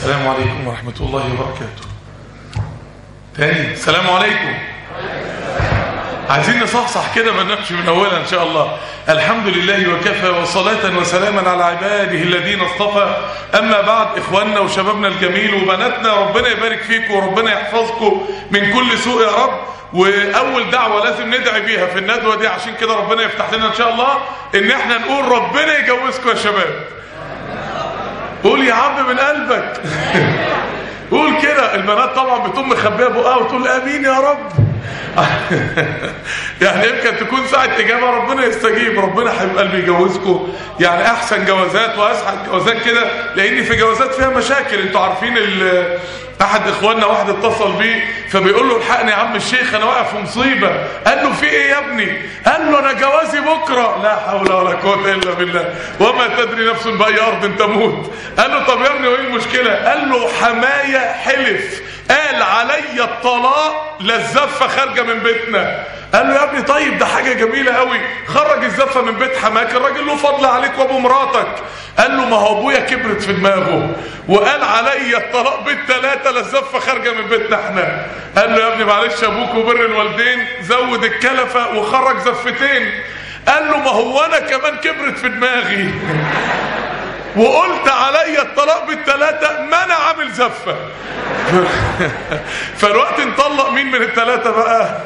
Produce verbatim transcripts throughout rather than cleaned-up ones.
السلام عليكم ورحمة الله وبركاته. تاني السلام عليكم. عايزين نصحصح كده ما نمشي من اولها ان شاء الله. الحمد لله وكفى وصلاة وسلاما على عباده الذين اصطفى. اما بعد، اخواننا وشبابنا الجميل وبناتنا، ربنا يبارك فيكم وربنا يحفظكم من كل سوء يا رب. واول دعوة لازم ندعي بيها في الندوة دي، عشان كده ربنا يفتح لنا ان شاء الله، ان احنا نقول ربنا يجوزكم يا شباب. قول يا عم من قلبك. قول كده. البنات طبعا بتقوم مخبيه بقها وتقول امين يا رب. يعني يمكن تكون ساعة إجابة ربنا يستجيب. ربنا حبيب قلبي يجوزكم يعني أحسن جوازات وأسعد جوازات كده، لأن في جوازات فيها مشاكل. أنتوا عارفين أحد إخواننا واحد اتصل بيه فبيقول له الحقني يا عم الشيخ أنا واقع في مصيبة. قال له في إيه يا ابني؟ قال له أنا جوازي بكرة. لا حول ولا قوة إلا بالله. وما تدري نفس بأي أرض تموت. قال له طب يا ابني وإيه المشكلة؟ قال له حماية حلف قال علي الطلاق للزفة خارجة من بيتنا. قال له يا ابني طيب ده حاجة جميلة قوي، خرج الزفة من بيت حماك، الراجل له فضل عليك وابو مراتك. قال له ما هو ابويا كبرت في دماغه وقال علي الطلاق بالثلاثة للزفة خارجة من بيتنا احنا. قال له يا ابني معلش ابوك وبر الوالدين زود الكلفة وخرج زفتين. قال له ما هو انا كمان كبرت في دماغي وقلت علي الطلاق بالثلاثة ما انا عامل زفة. فالوقت نطلق مين من الثلاثة بقى؟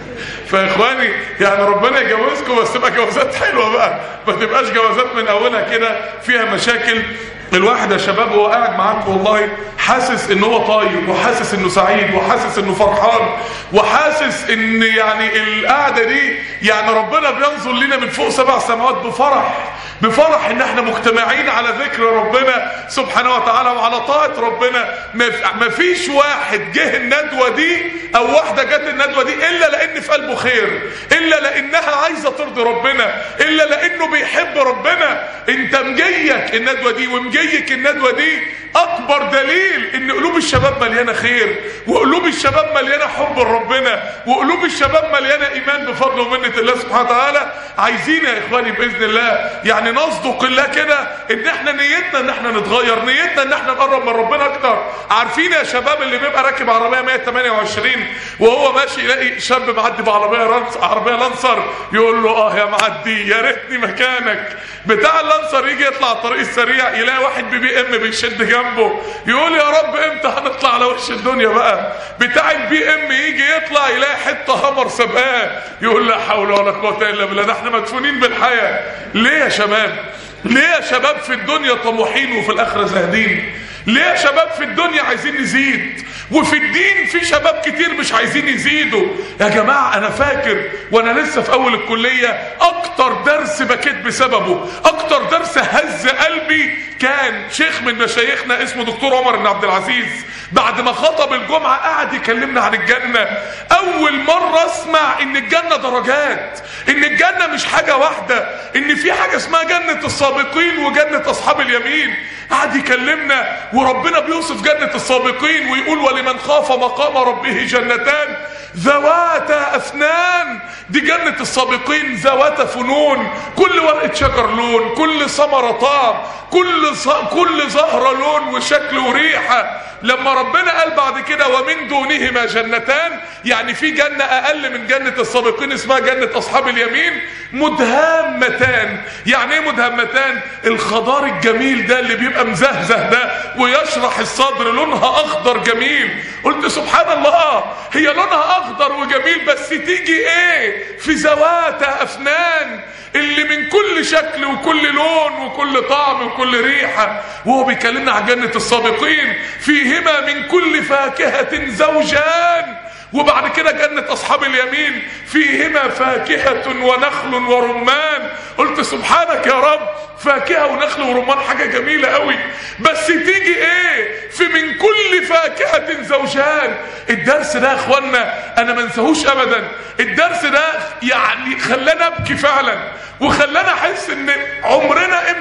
فاخواني يعني ربنا يجوزكم، بس تبقى جوازات حلوة بقى، ما تبقاش جوازات من اولها كده فيها مشاكل. الواحد يا شباب وهو قاعد معاكم والله حاسس ان هو طاير، وحاسس انه سعيد، وحاسس انه فرحان، وحاسس ان يعني القعده دي يعني ربنا بينظر لنا من فوق سبع سماوات بفرح، بفرح ان احنا مجتمعين على ذكر ربنا سبحانه وتعالى وعلى طاعه ربنا. ما فيش واحد جه الندوه دي او واحده جت الندوه دي الا لان في قلبه خير، الا لانها عايزه ترضي ربنا، الا لانه بيحب ربنا. انت مجيك الندوه دي ومجيك الندوه دي اكبر دليل ان قلوب الشباب مليانه خير، وقلوب الشباب مليانه حب لربنا، وقلوب الشباب مليانه ايمان بفضل ومنه الله سبحانه وتعالى. عايزين يا اخواني باذن الله يعني نصدق الله كده ان احنا نيتنا ان احنا نتغير، نيتنا ان احنا نقرب من ربنا اكتر. عارفين يا شباب اللي بيبقى راكب عربيه مية وتمانية وعشرين وهو ماشي يلاقي شاب معدي بعربيه عربيه لانسر، يقول له اه يا معدي يا ريتني مكانك. بتاع اللانسر يجي يطلع الطريق السريع يلاقي واحد بي بي ام بيشد جنبه، يقول يا رب امتى هنطلع على وش الدنيا بقى. بتاع البي ام يجي يطلع يلاقي حته همر سبقاه، يقول لا حول ولا قوه الا بالله، ده احنا مدفونين بالحياه. ليه يا شباب؟ ليه يا شباب في الدنيا طموحين وفي الاخره زاهدين؟ ليه يا شباب في الدنيا عايزين نزيد وفي الدين في شباب كتير مش عايزين يزيدوا؟ يا جماعة انا فاكر وانا لسه في اول الكلية اكتر درس بكيت بسببه، اكتر درس هز قلبي، كان شيخ من مشايخنا اسمه دكتور عمر بن عبد العزيز بعد ما خطب الجمعة قعد يكلمنا عن الجنة. اول مرة اسمع ان الجنة درجات، ان الجنة مش حاجة واحدة، ان في حاجة اسمها جنة السابقين وجنة اصحاب اليمين. قعد يكلمنا وربنا بيوصف جنة السابقين ويقول ولمن خاف مقام ربه جنتان ذواتا أفنان. دي جنة السابقين ذوات فنون، كل ورقة شجر لون، كل ثمرة طعم، كل ص... كل زهرة لون وشكل وريحة. لما ربنا قال بعد كده ومن دونهما جنتان، يعني في جنة أقل من جنة السابقين اسمها جنة أصحاب اليمين، مدهامتان. يعني ايه مدهامتان؟ الخضار الجميل ده اللي بيبقى مزهزه ده ويشرح الصدر، لونها أخضر جميل. قلت سبحان الله، هي لونها أخضر وجميل بس تيجي ايه في ذواتها أفنان اللي من كل شكل وكل لون وكل طعم وكل ريحة. وهو بيكلمنا عن جنة السابقين فيهما من كل فاكهة زوجان. وبعد كده جنة أصحاب اليمين فيهما فاكهة ونخل ورمان. قلت سبحانك يا رب، فاكهة ونخل ورمان حاجة جميلة قوي، بس تيجي ايه في من كل فاكهة زوجان. الدرس ده يا اخوانا انا ما انساهوش ابدا. الدرس ده يعني خلانا ابكي فعلا، وخلانا احس ان عمرنا قيمته اكتر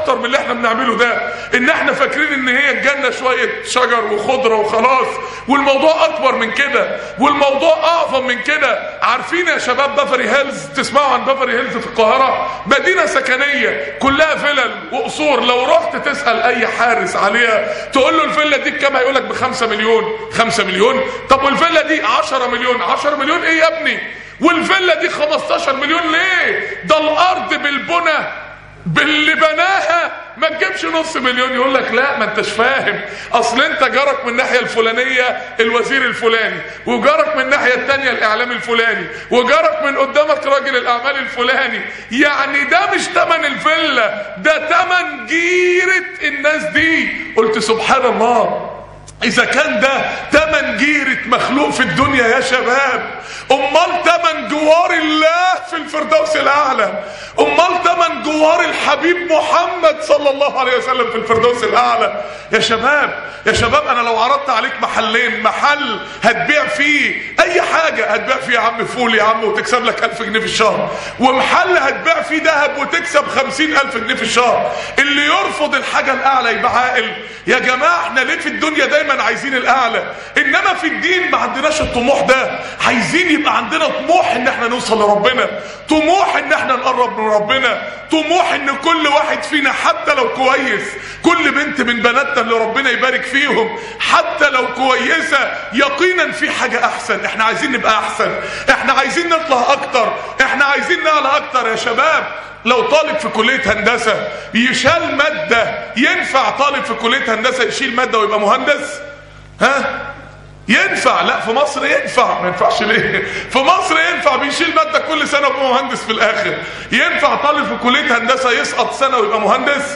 اكتر من اللي احنا بنعمله ده، ان احنا فاكرين ان هي الجنة شوية شجر وخضرة وخلاص، والموضوع اكبر من كده، والموضوع اعظم من كده. عارفين يا شباب بافري هيلز؟ تسمعوا عن بافري هيلز في القاهرة؟ مدينة سكنية كلها فلل وقصور. لو رحت تسأل اي حارس عليها تقول له الفيلا دي بكام، هيقولك بخمسة مليون. خمسة مليون؟ طب والفيلا دي عشرة مليون. عشرة مليون ايه يا ابني؟ والفيلا دي خمستاشر مليون ليه؟ ده الارض بالبنى باللي بناها ما تجيبش نص مليون. يقول لك لا ما انتش فاهم، اصل انت جارك من الناحيه الفلانيه الوزير الفلاني، وجارك من الناحيه الثانيه الاعلام الفلاني، وجارك من قدامك راجل الاعمال الفلاني. يعني ده مش ثمن الفيلا، ده ثمن جيره الناس دي. قلت سبحان الله، إذا كان ده تمن جيرة مخلوق في الدنيا يا شباب، أمال تمن جوار الله في الفردوس الأعلى، أمال تمن جوار الحبيب محمد صلى الله عليه وسلم في الفردوس الأعلى. يا شباب يا شباب، أنا لو عرضت عليك محلين، محل هتبيع فيه أي حاجة، هتبيع فيه يا عم فول يا عم وتكسب لك ألف جنيه في الشهر، ومحل هتبيع فيه ذهب وتكسب خمسين ألف جنيه في الشهر، اللي يرفض الحاجة الأعلى يبقى عاقل. يا جماعة احنا ليه في الدنيا دايما عايزين الاعلى، انما في الدين ما عندناش الطموح ده؟ عايزين يبقى عندنا طموح ان احنا نوصل لربنا، طموح ان احنا نقرب من ربنا، طموح ان كل واحد فينا حتى لو كويس، كل بنت من بناتنا اللي ربنا يبارك فيهم حتى لو كويسة يقينا في حاجة احسن. احنا عايزين نبقى احسن، احنا عايزين نطلع اكتر، احنا عايزين نعلى اكتر. يا شباب لو طالب في كلية هندسة يشال مادة، ينفع طالب في كلية هندسة يشيل مادة ويبقى مهندس؟ ها؟ ينفع؟ لا في مصر ينفع. ما ينفعش ليه؟ في مصر ينفع، بيشيل مادة كل سنة ويبقى مهندس في الآخر. ينفع طالب في كلية هندسة يسقط سنة ويبقى مهندس؟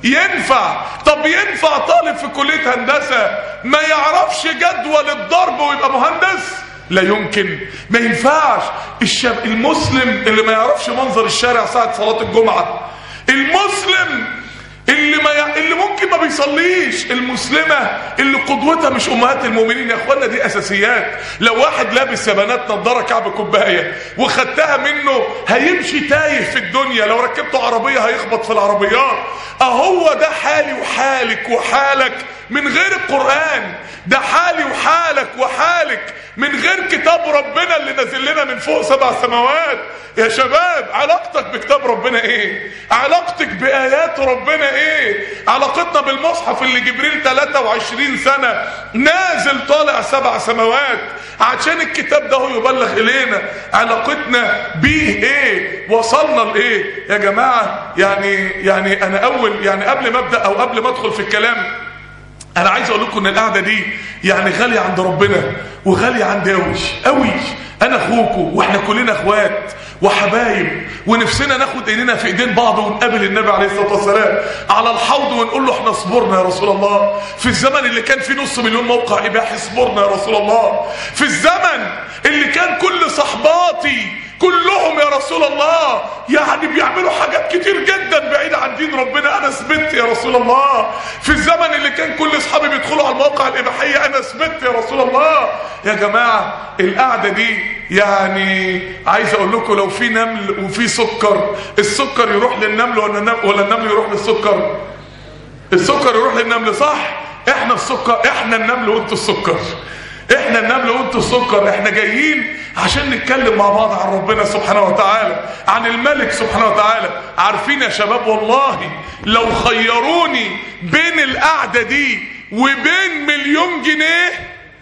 ينفع. طب ينفع طالب في كلية هندسة ما يعرفش جدول الضرب ويبقى مهندس؟ لا يمكن، ما ينفعش. الشاب المسلم اللي ما يعرفش منظر الشارع ساعة صلاة الجمعة، المسلم اللي ما ي... اللي ممكن ما بيصليش، المسلمة اللي قدوتها مش امهات المؤمنين. يا اخوانا دي اساسيات. لو واحد لابس يا بنات نضاره كعب كوبايه وخدتها منه هيمشي تايه في الدنيا، لو ركبته عربيه هيخبط في العربيات. اهو ده حالي وحالك وحالك من غير القرآن، ده حالي وحالك وحالك من غير كتاب ربنا اللي نازل لنا من فوق سبع سماوات. يا شباب علاقتك بكتاب ربنا ايه؟ علاقتك بآيات ربنا ايه؟ علاقتنا بالمصحف اللي جبريل ثلاثة وعشرين سنة نازل طالع سبع سماوات عشان الكتاب ده هو يبلغ الينا، علاقتنا بيه ايه؟ وصلنا لايه؟ يا جماعة يعني يعني انا اول يعني قبل ما ابدأ او قبل ما ادخل في الكلام، انا عايز اقول لكم ان القعده دي يعني غاليه عند ربنا وغاليه عندي قوي قوي. انا اخوكم واحنا كلنا اخوات وحبايب، ونفسنا ناخد ايدينا في ايدين بعض ونقابل النبي عليه الصلاه والسلام على الحوض ونقول له احنا صبرنا يا رسول الله. في الزمن اللي كان فيه نص مليون موقع اباحي صبرنا يا رسول الله. في الزمن اللي كان كل صحباتي كلهم يا رسول الله يعني بيعملوا حاجات كتير جدا بعيدة عن دين ربنا، انا ثبت يا رسول الله. في الزمن اللي كان كل اصحابي بيدخلوا على المواقع الاباحيه انا ثبت يا رسول الله. يا جماعه القعده دي يعني عايز اقول لكم لو في نمل وفي سكر، السكر يروح للنمل ولا النمل ولا النمل يروح للسكر؟ السكر يروح للنمل صح؟ احنا السكر، احنا النمل وانتوا السكر، احنا النمل وانتوا السكر. احنا جايين عشان نتكلم مع بعض عن ربنا سبحانه وتعالى، عن الملك سبحانه وتعالى. عارفين يا شباب والله لو خيروني بين القعدة دي وبين مليون جنيه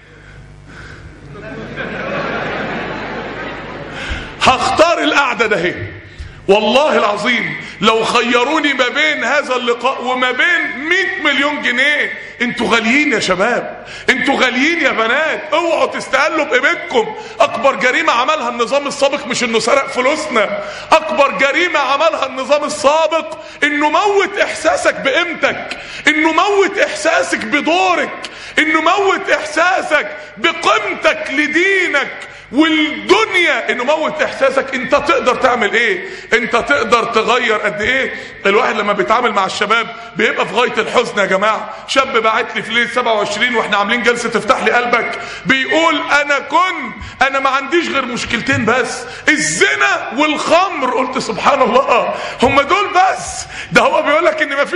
هختار القعدة ده هي. والله العظيم لو خيروني ما بين هذا اللقاء وما بين مئة مليون جنيه. انتوا غاليين يا شباب، انتوا غاليين يا بنات، اوعوا تستقلوا بقيمتكم. اكبر جريمة عملها النظام السابق مش انه سرق فلوسنا، اكبر جريمة عملها النظام السابق انه موت احساسك بقيمتك، انه موت احساسك بدورك، انه موت احساسك بقيمتك لدينك والدنيا، انه موت احساسك انت تقدر تعمل ايه، انت تقدر تغير قد ايه. الواحد لما بيتعامل مع الشباب بيبقى في غاية الحزن يا جماعة. شاب بعت لي في ليلة سبعة وعشرين واحنا عاملين جلسة تفتح لي قلبك، بيقول انا كنت انا ما عنديش غير مشكلتين بس، الزنا والخمر. قلت سبحان الله، هم دول بس؟ ده هو بيقول لك ان ما فيش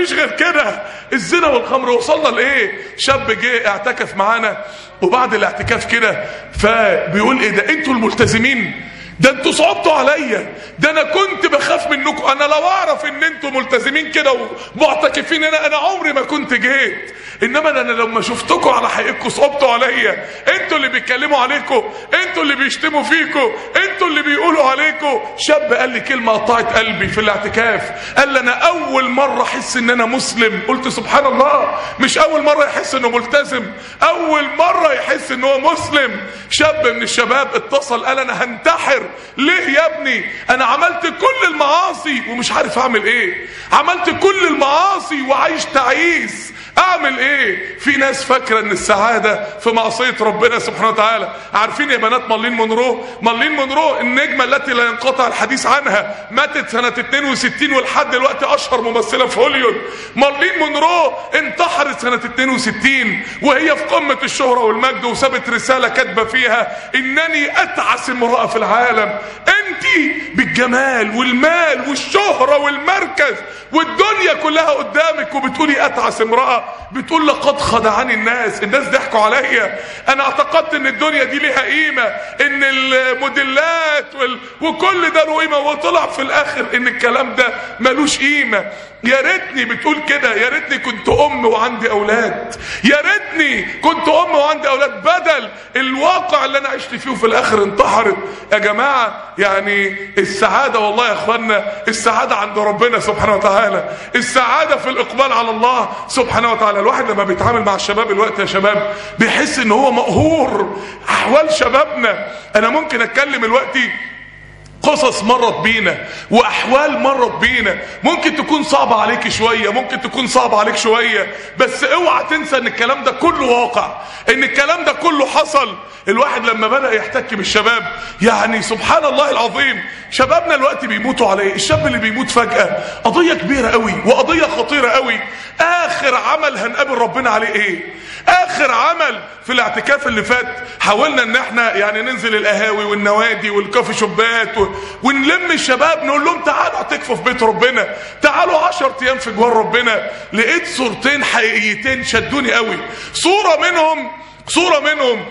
مفيش غير كده، الزنا والخمر. وصلنا لايه؟ شاب جه اعتكف معانا، وبعد الاعتكاف كده فبيقول ايه ده، انتوا الملتزمين ده انتوا صعبتوا عليا، ده انا كنت بخاف منكم، انا لو اعرف ان انتوا ملتزمين كده ومعتكفين انا انا عمري ما كنت جيت، انما انا لما شفتكم على حقيقتكم صعبتوا عليا، انتوا اللي بيتكلموا عليكم، انتوا اللي بيشتموا فيكم، انتوا اللي بيقولوا عليكم. شاب قال لي كلمه قطعت قلبي في الاعتكاف، قال لي انا اول مره احس ان انا مسلم. قلت سبحان الله، مش اول مره يحس انه ملتزم، اول مره يحس ان هو مسلم. شاب من الشباب اتصل قال انا هنتحر. ليه يا ابني؟ انا عملت كل المعاصي ومش عارف اعمل ايه، عملت كل المعاصي وعايش تعيس، اعمل ايه؟ في ناس فاكره ان السعاده في معصيه ربنا سبحانه وتعالى. عارفين يا بنات مارلين مونرو؟ مارلين مونرو النجمه التي لا ينقطع الحديث عنها، ماتت سنه اتنين وستين ولحد دلوقتي اشهر ممثله في هوليوود. مارلين مونرو انتحرت سنه اتنين وستين وهي في قمه الشهره والمجد، وسابت رساله كاتبه فيها انني اتعس امراه في العالم. انت بالجمال والمال والشهره والمركز والدنيا كلها قدامك وبتقولي اتعس امراه، بتقول لقد خدعني الناس، الناس ضحكوا عليا، انا اعتقدت ان الدنيا دي ليها قيمه، ان الموديلات وال... وكل ده له قيمه، وطلع في الاخر ان الكلام ده ملوش قيمه. يا ريتني بتقول كده، يا ريتني كنت ام وعندي اولاد، يا ريتني كنت ام وعندي اولاد بدل الواقع اللي انا عشت فيه وفي الاخر انتحرت. يا جماعه يعني السعاده والله يا اخوانا، السعاده عند ربنا سبحانه وتعالى، السعاده في الاقبال على الله سبحانه وتعالى. الواحد لما بيتعامل مع الشباب الوقت يا شباب بيحس ان هو مقهور احوال شبابنا. انا ممكن اتكلم الوقت قصص مرت بينا واحوال مرت بينا، ممكن تكون صعبة عليك شوية، ممكن تكون صعبة عليك شوية، بس اوعى تنسى ان الكلام ده كله واقع، ان الكلام ده كله حصل. الواحد لما بدأ يحتك بالشباب يعني سبحان الله العظيم، شبابنا الوقت بيموتوا على ايه؟ الشاب اللي بيموت فجأة قضية كبيرة قوي وقضية خطيرة قوي. اخر عمل هنقابل ربنا عليه ايه؟ اخر عمل في الاعتكاف اللي فات حاولنا ان احنا يعني ننزل القهاوي والنوادي والكافي شوبات و... ونلم الشباب نقول لهم تعالوا اعتكفوا في بيت ربنا، تعالوا عشر ايام في جوار ربنا. لقيت صورتين حقيقيتين شدوني قوي. صورة منهم صورة منهم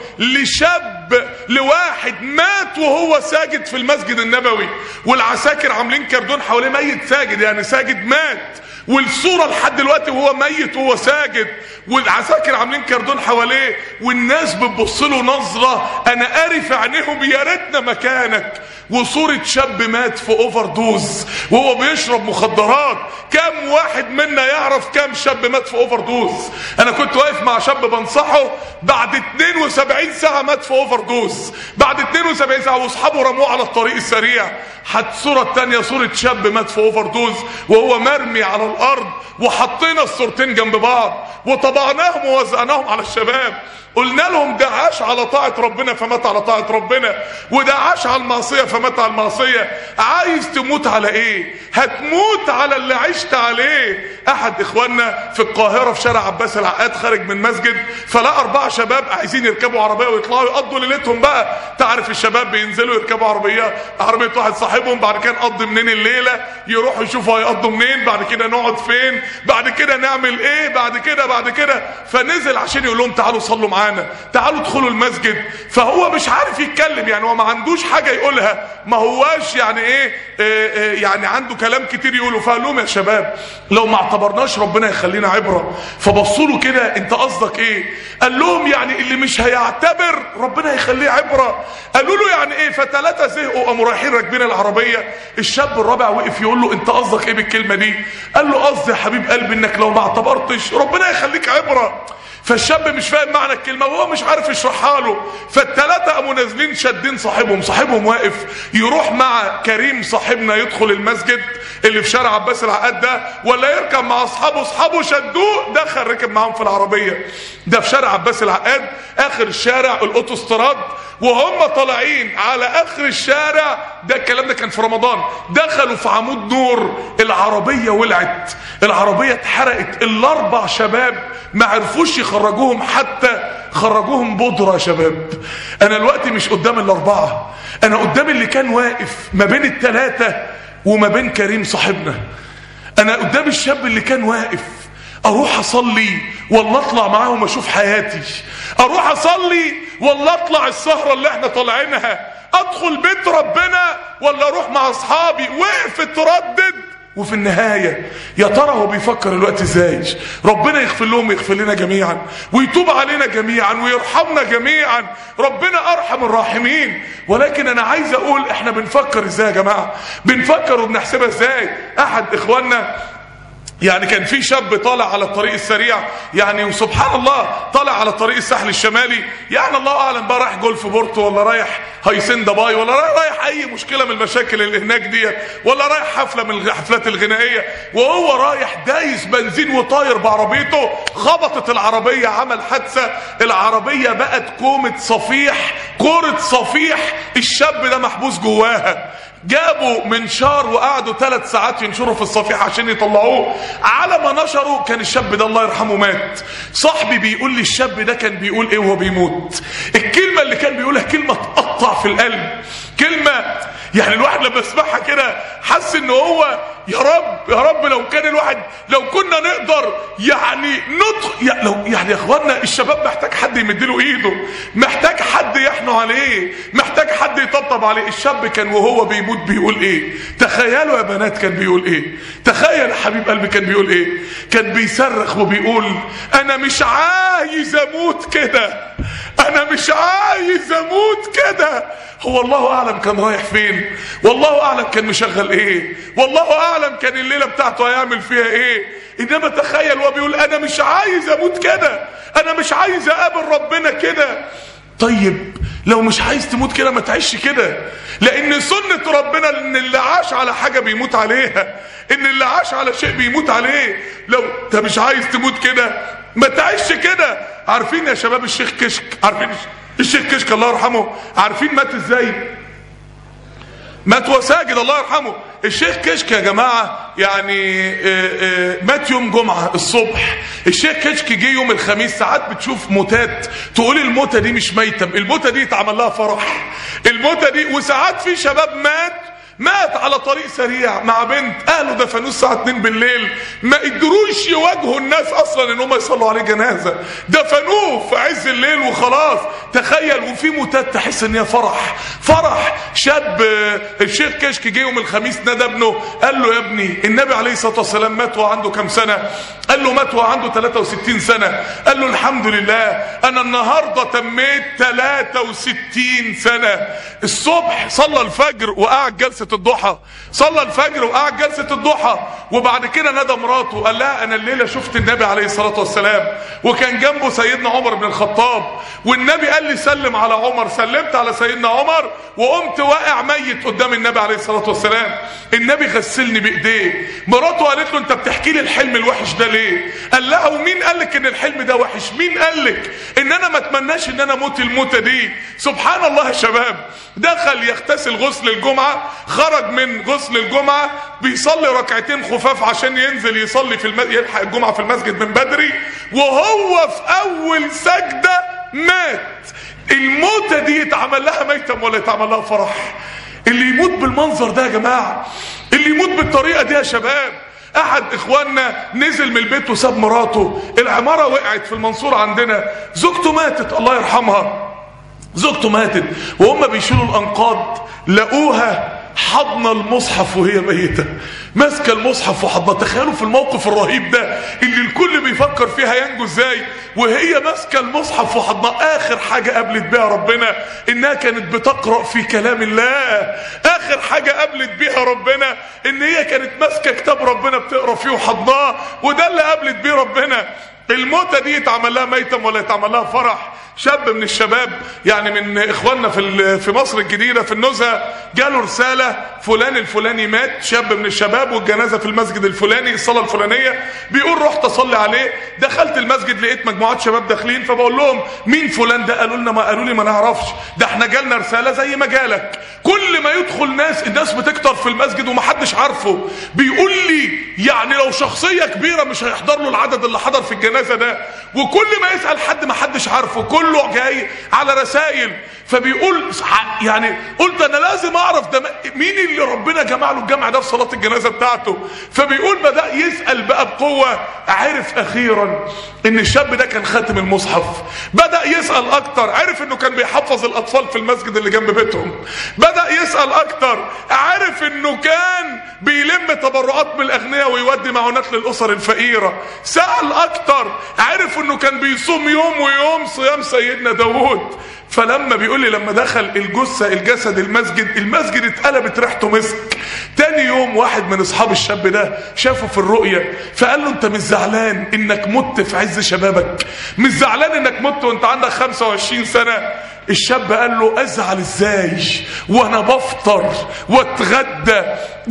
لشاب لواحد مات وهو ساجد في المسجد النبوي، والعساكر عاملين كردون حواليه، ميت ساجد يعني ساجد مات، والصورة لحد دلوقتي وهو ميت وهو ساجد، والعساكر عاملين كردون حواليه، والناس بتبص له نظرة انا قاري في عينيهم يا ريتنا مكانك. وصورة شاب مات في اوفر دوز وهو بيشرب مخدرات. كم واحد منا يعرف كم شاب مات في اوفر دوز؟ انا كنت واقف مع شاب بنصحه بعد اتنين وسبعين ساعة مات في اوفر دوز، بعد اتنين وسبعين ساعة واصحابه رموه على الطريق السريع. حتى الصورة التانية صورة شاب مات في اوفر دوز وهو مرمي على الارض، وحطينا الصورتين جنب بعض وطبعناهم ووزعناهم على الشباب. قلنا لهم ده عاش على طاعة ربنا فمات على طاعة ربنا، وده عاش على المعصية فمات على المعصية. عايز تموت على ايه؟ هتموت على اللي عشت عليه. احد اخواننا في القاهرة في شارع عباس العقاد خارج من مسجد، فلا اربعة شباب عايزين يركبوا عربية ويطلعوا يقضوا ليلتهم بقى. تعرف الشباب بينزلوا يركبوا عربية عربية واحد صاحبهم، بعد كده نقضي منين الليلة، يروحوا يشوفوا هيقضوا منين، بعد كده نقعد فين، بعد كده نعمل ايه، بعد كده بعد كده فنزل عشان يقول لهم تعالوا صلوا معانا، تعالوا ادخلوا المسجد. فهو مش عارف يتكلم، يعني هو ما عندوش حاجة يقولها، ما هواش يعني ايه, إيه, إيه يعني عنده كلام كتير يقوله. فقال لهم يا شباب لو ما اعتبرناش ربنا يخلينا عبرة. فبصوا له كده انت قصدك ايه؟ قال لهم يعني اللي مش هيعتبر ربنا يخليه عبرة. قالوا له يعني ايه؟ فتلاتة زهقوا قاموا رايحين راكبين العربية. الشاب الرابع وقف يقول له انت قصدك ايه بالكلمة دي؟ قال له قصدي يا حبيب قلبي انك لو ما اعتبرتش ربنا يخليك عبرة. فالشاب مش فاهم معنى الكلمة وهو مش عارف يشرحها له. فالتلاتة قاموا نازلين شادين صاحبهم، صاحبهم واقف يروح مع كريم صاحبنا يدخل المسجد اللي في شارع عباس العقاد ده، ولا يركب مع اصحابه. اصحابه شدوه دخل ركب معاهم في العربية. ده في شارع عباس العقاد اخر الشارع الاوتوستراد، وهم طالعين على اخر الشارع ده، الكلام ده كان في رمضان، دخلوا في عمود نور، العربية ولعت، العربية اتحرقت. الاربع شباب ما عرفوش يخرجوهم، حتى خرجوهم بودرة. يا شباب انا الوقت مش قدام الاربعة، انا قدام اللي كان واقف ما بين التلاتة وما بين كريم صاحبنا. انا قدام الشاب اللي كان واقف اروح اصلي ولا اطلع معاهم اشوف حياتي؟ اروح اصلي ولا اطلع السهرة اللي احنا طالعينها؟ ادخل بيت ربنا ولا اروح مع اصحابي؟ وقف تردد. وفي النهاية يا ترى هو بيفكر الوقت ازاي؟ ربنا يغفر لهم ويغفر لنا جميعا ويتوب علينا جميعا ويرحمنا جميعا، ربنا ارحم الراحمين. ولكن انا عايز اقول احنا بنفكر ازاي يا جماعة؟ بنفكر وبنحسبها ازاي؟ احد اخواننا يعني كان في شاب طالع على الطريق السريع، يعني وسبحان الله طالع على الطريق الساحل الشمالي، يعني الله اعلم بقى رايح جولف بورتو ولا رايح هيسن دبي ولا رايح اي مشكله من المشاكل اللي هناك ديت، ولا رايح حفله من الحفلات الغنائيه، وهو رايح دايس بنزين وطاير بعربيته، خبطت العربيه، عمل حادثه، العربيه بقت كومه صفيح، كوره صفيح، الشاب ده محبوس جواها. جابوا منشار وقعدوا ثلاث ساعات ينشروا في الصفيحة عشان يطلعوه. على ما نشروا كان الشاب ده الله يرحمه مات. صاحبي بيقول لي الشاب ده كان بيقول ايه وهو بيموت؟ الكلمة اللي كان بيقولها كلمة تقطع في القلب، كلمة يعني الواحد لما يسمعها كده حس ان هو يا رب يا رب لو كان الواحد لو كنا نقدر يعني نطق يعني لو يعني يا اخوانا الشباب محتاج حد يمدله ايده، محتاج حد يحنو عليه، محتاج حد يطبطب عليه. الشاب كان وهو بيموت بيقول ايه؟ تخيلوا يا بنات كان بيقول ايه؟ تخيل يا حبيب قلبي كان بيقول ايه؟ كان بيصرخ وبيقول انا مش عايز اموت كده، انا مش عايز اموت كده. هو الله اعلم كان رايح فين، والله اعلم كان مشغل ايه، والله اعلم كان الليله بتاعته هيعمل فيها ايه. انما تخيل وهو بيقول انا مش عايز اموت كده، انا مش عايز اقابل ربنا كده. طيب لو مش عايز تموت كده ما تعيش كده، لان سنة ربنا ان اللي عاش على حاجة بيموت عليها، ان اللي عاش على شيء بيموت عليه. لو انت مش عايز تموت كده ما تعيش كده. عارفين يا شباب الشيخ كشك، عارفين الشيخ كشك الله يرحمه، عارفين مات ازاي؟ مات وساجد الله يرحمه. الشيخ كشك يا جماعة يعني مات يوم جمعة الصبح. الشيخ كشك جه يوم الخميس. ساعات بتشوف موتات تقول الموتة دي مش ميتم، الموتة دي اتعمل لها فرح، الموتة دي. وساعات في شباب مات مات على طريق سريع مع بنت، اهله دفنوه الساعه اتنين بالليل، ما قدروش يواجهوا الناس اصلا ان هم يصلوا عليه جنازه، دفنوه في عز الليل وخلاص. تخيل. وفي موتات تحس ان هي فرح فرح. شاب الشيخ كشك جه يوم الخميس نادى ابنه قال له يا ابني النبي عليه الصلاه والسلام مات وعنده كام سنه؟ قال له مات وعنده ثلاثة وستين سنه. قال له الحمد لله انا النهارده تميت ثلاثة وستين سنه. الصبح صلى الفجر وقعد جلسه الضحى، صلى الفجر وقعد جلسه الضحى، وبعد كده نادى مراته قال لها انا الليله شفت النبي عليه الصلاه والسلام، وكان جنبه سيدنا عمر بن الخطاب، والنبي قال لي سلم على عمر، سلمت على سيدنا عمر وقمت واقع ميت قدام النبي عليه الصلاه والسلام. النبي غسلني بايديه. مراته قالت له انت بتحكي لي الحلم الوحش ده ليه؟ قال لها ومين قال لك ان الحلم ده وحش؟ مين قال لك ان انا ما اتمناش ان انا اموت الموتة دي؟ سبحان الله يا شباب. دخل يغتسل غسل الجمعه، خرج من غسل الجمعه بيصلي ركعتين خفاف عشان ينزل يصلي في المسجد، يلحق الجمعه في المسجد من بدري، وهو في اول سجده مات. الموتة دي يتعمل لها ميتم ولا يتعمل لها فرح؟ اللي يموت بالمنظر ده يا جماعه، اللي يموت بالطريقه دي يا شباب. احد اخواننا نزل من البيت وساب مراته، العماره وقعت في المنصوره عندنا، زوجته ماتت الله يرحمها، زوجته ماتت وهم بيشيلوا الانقاض لقوها حضن المصحف وهي ميتة، ماسكه المصحف وحضنه. تخيلوا في الموقف الرهيب ده اللي الكل بيفكر فيها ينجو ازاي، وهي ماسكه المصحف وحضنه. اخر حاجه قابلت بيها ربنا انها كانت بتقرا في كلام الله، اخر حاجه قابلت بيها ربنا ان هي كانت ماسكه كتاب ربنا بتقرا فيه وحضناه، وده اللي قابلت بيه ربنا. الموتة دي يتعمل لها ميتم ولا يتعمل لها فرح؟ شاب من الشباب يعني من اخواننا في في مصر الجديدة في النزهة جاله رسالة فلان الفلاني مات، شاب من الشباب، والجنازة في المسجد الفلاني الصلاة الفلانية. بيقول رحت اصلي عليه، دخلت المسجد لقيت مجموعات شباب داخلين، فبقول لهم مين فلان ده؟ قالوا لنا ما قالوا لي ما نعرفش، ده احنا جالنا رسالة زي ما جالك. كل ما يدخل ناس الناس بتكتر في المسجد ومحدش عارفه. بيقول لي يعني لو شخصية كبيرة مش هيحضر له العدد اللي حضر في الجنازة ده، وكل ما يسأل حد ما حدش عارفه، كل كله جاي على رسائل. فبيقول يعني قلت انا لازم اعرف ده مين اللي ربنا جمع له الجمع ده في صلاة الجنازة بتاعته. فبيقول بدأ يسأل بقى بقوة، عرف اخيرا ان الشاب ده كان خاتم المصحف. بدأ يسأل اكتر، عرف انه كان بيحفظ الاطفال في المسجد اللي جنب بيتهم. بدأ يسأل اكتر، عرف انه كان بيلم تبرعات من الاغنياء ويودي معونات للاسر الفقيرة. سأل اكتر، عرف انه كان بيصوم يوم ويوم صيام سيدنا داود. فلما بيقول لي لما دخل الجثة الجسد المسجد، المسجد اتقلبت ريحته مسك. تاني يوم واحد من اصحاب الشاب ده شافه في الرؤية، فقال له انت مش زعلان انك مت في عز شبابك؟ مش زعلان انك مت وانت عندك خمسة وعشرين سنة؟ الشاب قال له ازعل ازاي وانا بفطر واتغدى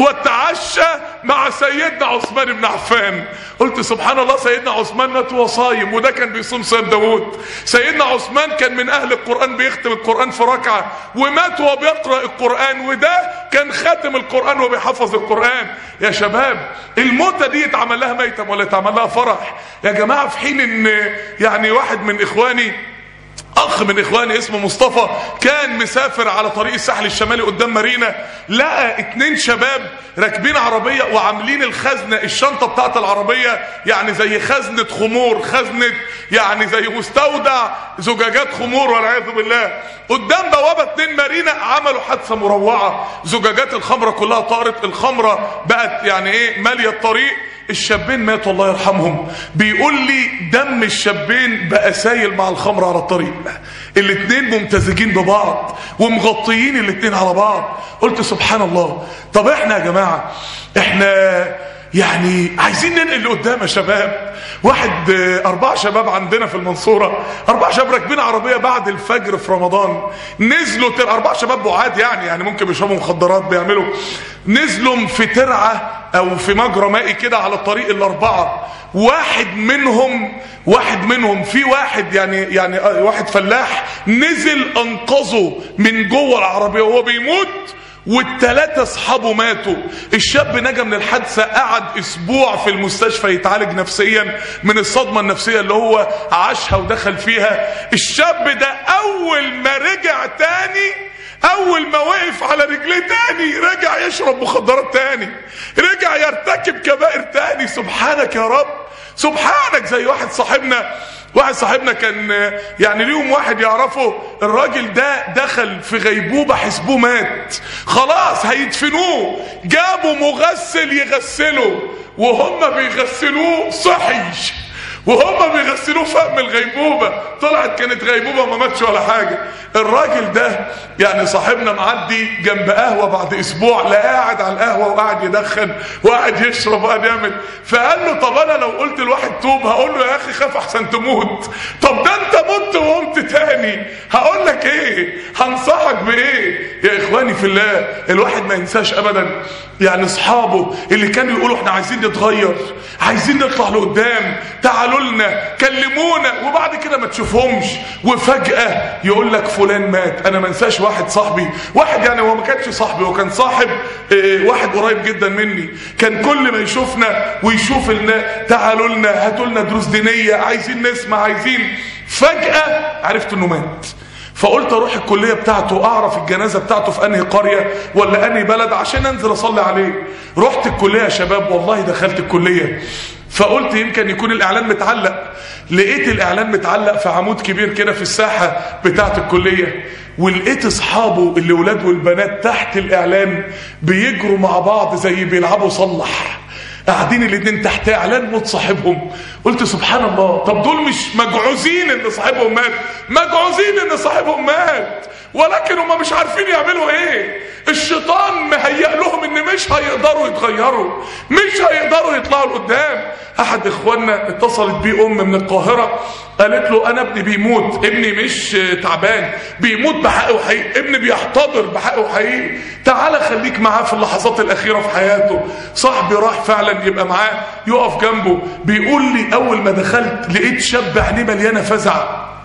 واتعشى مع سيدنا عثمان بن عفان. قلت سبحان الله، سيدنا عثمان مات وهو صايم، وده كان بيصوم صيام داود. سيدنا عثمان كان من اهل القرآن، بيختم القرآن في ركعة، ومات وهو بيقرأ القرآن، وده كان خاتم القرآن وبيحفظ القرآن. يا شباب الموتة دي يتعمل لها ميتم ولا يتعمل لها فرح يا جماعة؟ في حين ان يعني واحد من اخواني، اخ من اخواني اسمه مصطفى، كان مسافر على طريق الساحل الشمالي قدام مارينا، لقى اتنين شباب راكبين عربية وعاملين الخزنة، الشنطة بتاعت العربية يعني زي خزنة خمور، خزنة يعني زي مستودع زجاجات خمور والعياذ بالله. قدام بوابة اتنين مارينا عملوا حادثة مروعة، زجاجات الخمرة كلها طارت، الخمرة بقت يعني ايه مالية الطريق. الشابين ماتوا الله يرحمهم. بيقول لي دم الشابين بقى سايل مع الخمر على الطريق، الاتنين ممتزجين ببعض ومغطيين الاتنين على بعض. قلت سبحان الله. طب احنا يا جماعة احنا يعني عايزين ننقل لقدام يا شباب. واحد اربع شباب عندنا في المنصورة، اربع شباب راكبين عربية بعد الفجر في رمضان، نزلوا تر... اربع شباب بعاد يعني يعني ممكن بيشربوا مخدرات بيعملوا، نزلوا في ترعة او في مجرى مائي كده على الطريق الاربعة. واحد منهم واحد منهم في واحد يعني يعني واحد فلاح نزل انقذه من جوه العربية وهو بيموت، والثلاثة اصحابه ماتوا. الشاب نجا من الحادثة، قعد اسبوع في المستشفى يتعالج نفسيا من الصدمة النفسية اللي هو عاشها ودخل فيها. الشاب ده اول ما رجع تاني، اول ما وقف على رجليه تاني، رجع يشرب مخدرات تاني، رجع يرتكب كبائر تاني. سبحانك يا رب، سبحانك. زي واحد صاحبنا واحد صاحبنا كان يعني ليهم واحد يعرفه، الراجل ده دخل في غيبوبة، حسبوه مات، خلاص هيدفنوه، جابوا مغسل يغسله، وهم بيغسلوه صحي، وهم بيغسلوه فهم الغيبوبة، طلعت كانت غيبوبة ما ماتش ولا حاجة. الراجل ده يعني صاحبنا معدي جنب قهوة بعد اسبوع، لا قاعد على القهوة وقاعد يدخن وقاعد يشرب وقاعد يعمل. فقال له طب انا لو قلت الواحد توب هقول له يا اخي خاف احسن تموت. طب ده انت مت وقمت تاني، هقول لك ايه؟ هنصحك بايه؟ يا اخواني في الله، الواحد ما ينساش ابدا يعني اصحابه اللي كانوا يقولوا احنا عايزين نتغير، عايزين نطلع لقدام، تعالوا لنا كلمونا، وبعد كده ما تشوفهمش وفجأة يقول لك فلان مات. انا ما انساش واحد صاحبي، واحد يعني هو ما كانش صاحبي، هو كان صاحب اه واحد قريب جدا مني، كان كل ما يشوفنا ويشوف لنا تعالوا لنا هاتوا لنا دروس دينية، عايزين نسمع، عايزين. فجأة عرفت انه مات. فقلت اروح الكلية بتاعته، اعرف الجنازة بتاعته في انهي قرية ولا انهي بلد عشان انزل اصلي عليه. رحت الكلية يا شباب، والله دخلت الكلية، فقلت يمكن يكون الاعلان متعلق. لقيت الاعلان متعلق في عمود كبير كده في الساحة بتاعت الكلية، ولقيت اصحابه اللي ولاد والبنات تحت الاعلان بيجروا مع بعض زي بيلعبوا صلح، قاعدين الاتنين تحت اعلان موت صاحبهم. قلت سبحان الله. طب دول مش مجعوزين ان صاحبهم مات؟ مجعوزين ان صاحبهم مات، ولكن هم مش عارفين يعملوا ايه. الشيطان مهيأ لهم ان مش هيقدروا يتغيروا، مش هيقدروا يطلعوا لقدام. احد اخواننا اتصلت بيه ام من القاهرة، قالت له انا ابني بيموت، ابني مش تعبان، بيموت بحقه حقيقي، ابني بيحتضر بحقه حقيقي، تعالى خليك معاه في اللحظات الاخيرة في حياته. صاحبي راح فعلا يبقى معاه، يقف جنبه. بيقول لي اول ما دخلت لقيت شاب عينيه مليانة فزع،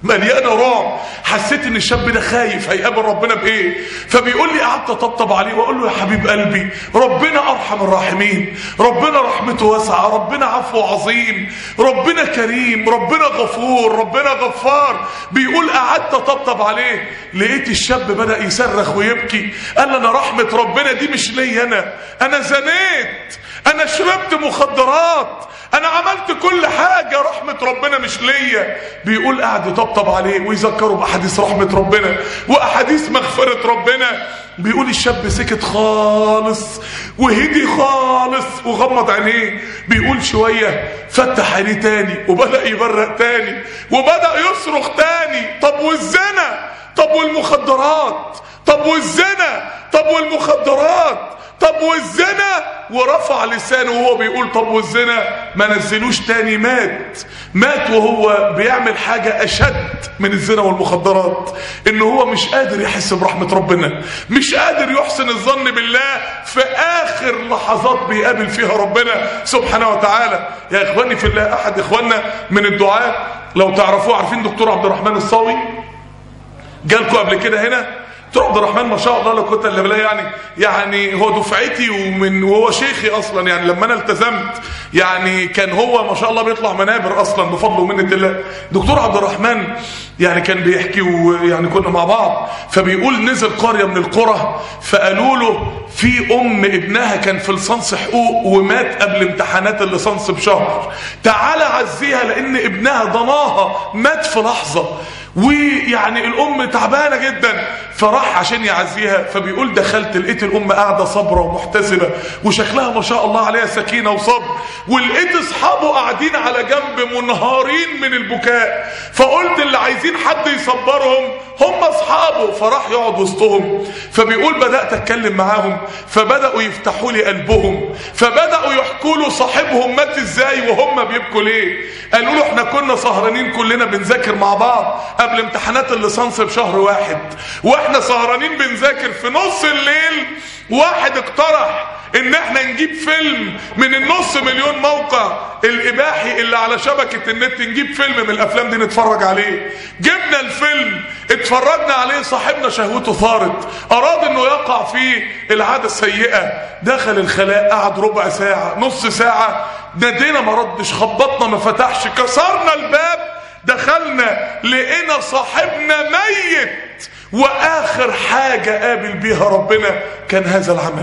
مليانه رعب. حسيت ان الشاب ده خايف هيقابل ربنا بايه. فبيقول لي قعدت اطبطب عليه واقول له يا حبيب قلبي ربنا ارحم الراحمين، ربنا رحمته واسعه، ربنا عفو عظيم، ربنا كريم، ربنا غفور، ربنا غفار. بيقول قعدت اطبطب عليه لقيت الشاب بدا يصرخ ويبكي. قال انا رحمه ربنا دي مش ليا انا، انا زنيت، انا شربت مخدرات، انا عملت كل حاجة، رحمة ربنا مش ليا. بيقول قاعد يطبطب عليه ويذكره باحاديث رحمة ربنا واحاديث مغفرة ربنا. بيقول الشاب سكت خالص وهدي خالص وغمض عينيه. بيقول شوية فتح عينيه تاني وبدأ يبرق تاني وبدأ يصرخ تاني. طب والزنا؟ طب والمخدرات؟ طب والزنا؟ طب والمخدرات؟ طب والزنا؟ ورفع لسانه وهو بيقول طب والزنا. ما نزلوش تاني، مات مات وهو بيعمل حاجة أشد من الزنا والمخدرات، إنه هو مش قادر يحس برحمة ربنا، مش قادر يحسن الظن بالله في آخر لحظات بيقابل فيها ربنا سبحانه وتعالى. يا إخواني في الله، أحد إخواننا من الدعاة لو تعرفوه عارفين دكتور عبد الرحمن الصاوي، جالكوا قبل كده هنا. دكتور عبد الرحمن ما شاء الله لا قوه الا بالله، يعني يعني هو دفعتي ومن وهو شيخي اصلا. يعني لما انا التزمت يعني كان هو ما شاء الله بيطلع منابر اصلا بفضل ومنه الله. دكتور عبد الرحمن يعني كان بيحكي ويعني كنا مع بعض، فبيقول نزل قريه من القرى فقالوا له في ام ابنها كان في ليسانس حقوق ومات قبل امتحانات الليسانس بشهر، تعالى عزيها لان ابنها ضناها مات في لحظه، ويعني الام تعبانه جدا. فراح عشان يعزيها. فبيقول دخلت لقيت الام قاعده صابره ومحتسبه وشكلها ما شاء الله عليها سكينه وصبر، ولقيت اصحابه قاعدين على جنب منهارين من البكاء. فقلت اللي عايزين حد يصبرهم هم اصحابه، فراح يقعد وسطهم. فبيقول بدات اتكلم معاهم فبداوا يفتحوا لي قلبهم، فبداوا يحكوا له صاحبهم مات ازاي وهم بيبكوا ليه. قالوا له احنا كنا سهرانين كلنا بنذاكر مع بعض قبل امتحانات الليسانس بشهر واحد، واحنا سهرانين بنذاكر في نص الليل واحد اقترح ان احنا نجيب فيلم من النص مليون موقع الاباحي اللي على شبكة النت، نجيب فيلم من الافلام دي نتفرج عليه. جبنا الفيلم اتفرجنا عليه، صاحبنا شهوته ثارت اراد انه يقع في العادة السيئة، دخل الخلاء قعد ربع ساعة نص ساعة، نادينا ما ردش، خبطنا ما فتحش، كسرنا الباب دخلنا لقينا صاحبنا ميت. واخر حاجة قابل بيها ربنا كان هذا العمل،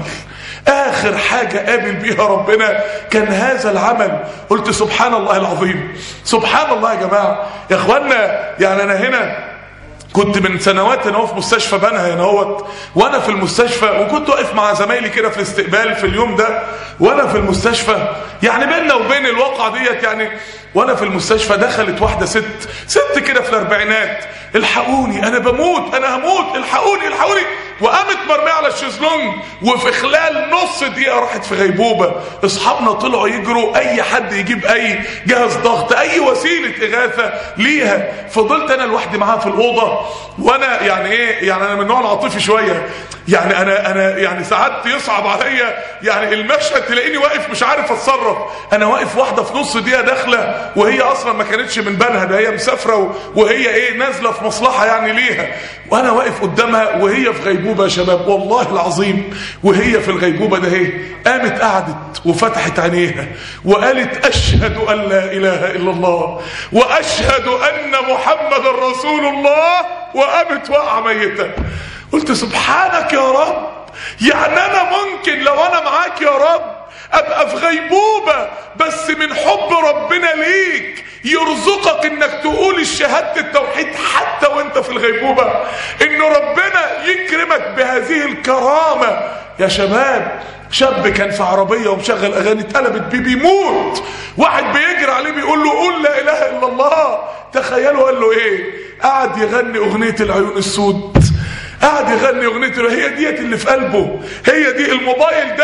اخر حاجة قابل بيها ربنا كان هذا العمل. قلت سبحان الله العظيم، سبحان الله يا جماعة. يا اخوانا يعني انا هنا كنت من سنوات انا في مستشفى بنها هنا اهوت، وانا في المستشفى وكنت واقف مع زمايلي كده في الاستقبال في اليوم ده وانا في المستشفى، يعني بيننا وبين الواقعة ديت يعني وانا في المستشفى دخلت واحدة ست ست كده في الاربعينات، الحقوني انا بموت انا هموت الحقوني الحقوني، وقامت مرمية على الشيزلونج، وفي خلال نص دقيقة راحت في غيبوبة. اصحابنا طلعوا يجروا اي حد يجيب اي جهاز ضغط اي وسيلة اغاثة ليها. فضلت انا لوحدي معاها في الاوضة، وانا يعني ايه يعني انا من النوع العاطفي شوية، يعني انا انا يعني ساعات يصعب عليا يعني المشهد تلاقيني واقف مش عارف اتصرف. انا واقف واحدة في نص دقيقة داخلة وهي اصلا ما كانتش من بنها، ده هي مسافرة وهي ايه نازلة في مصلحة يعني ليها، وانا واقف قدامها وهي في غيبوبة يا شباب والله العظيم. وهي في الغيبوبة ده هي قامت قعدت وفتحت عينيها وقالت اشهد ان لا اله الا الله واشهد ان محمد رسول الله، وقامت واقعة ميتة. قلت سبحانك يا رب، يعني انا ممكن لو انا معاك يا رب ابقى في غيبوبة بس من حب ربنا ليك يرزقك انك تقول الشهادة التوحيد حتى وانت في الغيبوبة، ان ربنا يكرمك بهذه الكرامة. يا شباب شاب كان في عربية ومشغل اغاني اتقلبت بيه بيموت، واحد بيجري عليه بيقول له قول لا اله الا الله. تخيلوا قال له ايه؟ قعد يغني اغنية العيون السود، قاعد يغني اغنيته، هي ديت اللي في قلبه، هي دي الموبايل ده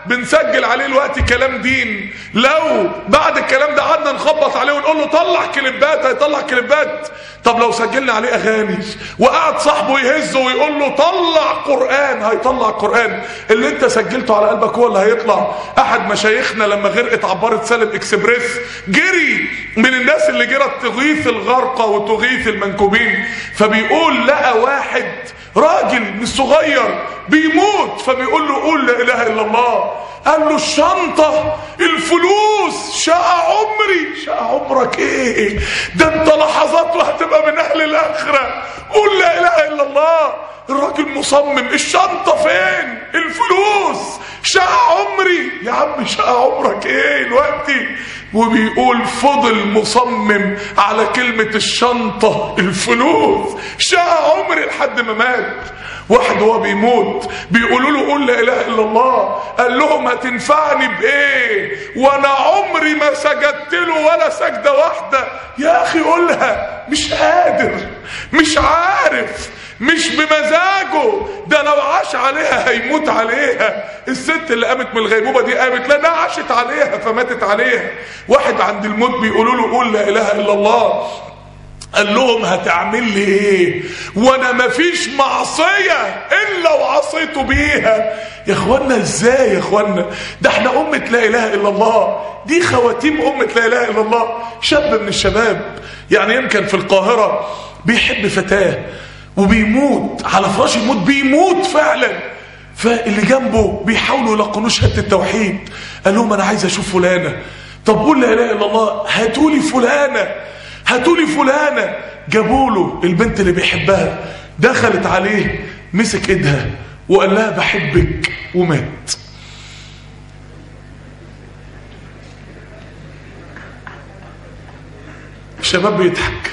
بنسجل عليه الوقت كلام دين، لو بعد الكلام ده قعدنا نخبط عليه ونقول له طلع كليبات هيطلع كليبات. طب لو سجلنا عليه اغاني وقعد صاحبه يهزه ويقول له طلع قرآن هيطلع قرآن. اللي انت سجلته على قلبك هو اللي هيطلع. احد مشايخنا لما غرقت عبارة سالم اكسبريس جري من الناس اللي جرت تغيث الغرقى وتغيث المنكوبين، فبيقول لقى واحد راجل مش صغير بيموت، فبيقول له قول لا اله الا الله. قال له الشنطة الفلوس شقى عمري. شقى عمرك ايه ده انت لحظات وهتبقى من اهل الاخرة، قول لا اله الا الله. الراجل مصمم، الشنطة فين؟ الفلوس شقى عمري. يا عم شقى عمرك ايه دلوقتي؟ وبيقول فضل مصمم على كلمة الشنطة الفلوس شقى عمري لحد ما مات. واحد وهو بيموت بيقولوا له قول لا اله الا الله، قال لهم هتنفعني بايه وانا عمري ما سجدت له ولا سجده واحده. يا اخي قولها، مش قادر، مش عارف، مش بمزاجه، ده لو عاش عليها هيموت عليها. الست اللي قامت من الغيبوبه دي قامت لانها عاشت عليها فماتت عليها. واحد عند الموت بيقولوا له قول لا اله الا الله، قال لهم هتعمل لي ايه وانا مفيش معصيه الا وعصيته بيها. يا اخوانا ازاي يا اخوانا؟ ده احنا امه لا اله الا الله، دي خواتيم امه لا اله الا الله. شاب من الشباب يعني يمكن في القاهره بيحب فتاه وبيموت على فراش الموت، بيموت فعلا، فاللي جنبه بيحاولوا يلقنوه شهاده التوحيد. قال لهم انا عايز اشوف فلانه. طب قول لا اله الا الله. هاتولي فلانه، هاتولي فلانه. جابوا له البنت اللي بيحبها، دخلت عليه مسك ايدها وقال لها بحبك ومات. الشباب بيضحك.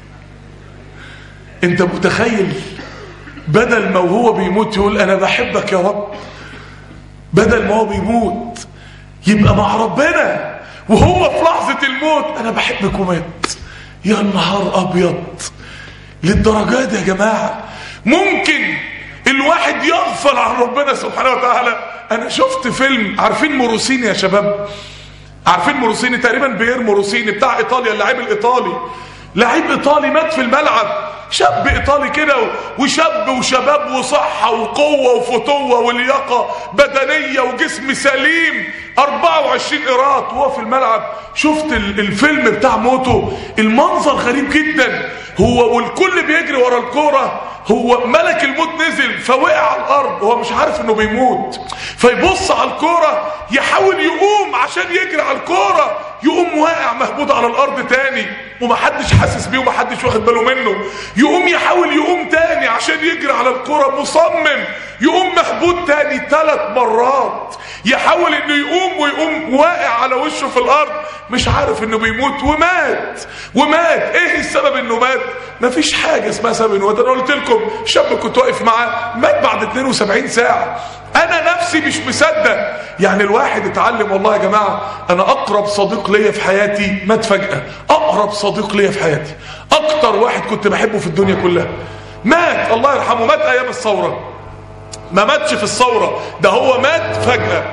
انت متخيل بدل ما وهو بيموت يقول انا بحبك يا رب، بدل ما هو بيموت يبقى مع ربنا وهو في لحظة الموت انا بحبك ومات. يا نهار ابيض، للدرجات دي يا جماعة ممكن الواحد يغفل عن ربنا سبحانه وتعالى. انا شفت فيلم، عارفين موروسيني يا شباب؟ عارفين موروسيني؟ تقريبا بيير موروسيني بتاع ايطاليا، اللاعب الايطالي، لاعب ايطالي مات في الملعب. شاب ايطالي كده، وشاب وشباب وصحة وقوة وفتوة ولياقة بدنية وجسم سليم، أربعة وعشرين قيراط وهو في الملعب. شفت الفيلم بتاع موته، المنظر غريب جدا. هو والكل بيجري ورا الكورة، هو ملك الموت نزل فوقع على الارض، هو مش عارف انه بيموت، فيبص على الكورة يحاول يقوم عشان يجري على الكورة، يقوم واقع مهبود على الارض تاني ومحدش حاسس بيه ومحدش واخد باله منه. يقوم يحاول يقوم تاني عشان يجري على الكورة، مصمم يقوم مهبود تاني ثلاث مرات، يحاول انه يقوم ويقوم واقع على وشه في الارض مش عارف انه بيموت، ومات ومات. ايه السبب انه مات؟ مفيش حاجة اسمها سبب انه مات. انا قلت لكم شاب كنت واقف معاه مات بعد اثنين وسبعين ساعة. انا نفسي مش مصدق. يعني الواحد اتعلم والله يا جماعة. انا اقرب صديق ليا في حياتي مات فجأة، اقرب صديق ليا في حياتي، اكتر واحد كنت بحبه في الدنيا كلها مات، الله يرحمه، مات ايام الثورة. ما ماتش في الثورة، ده هو مات فجأة.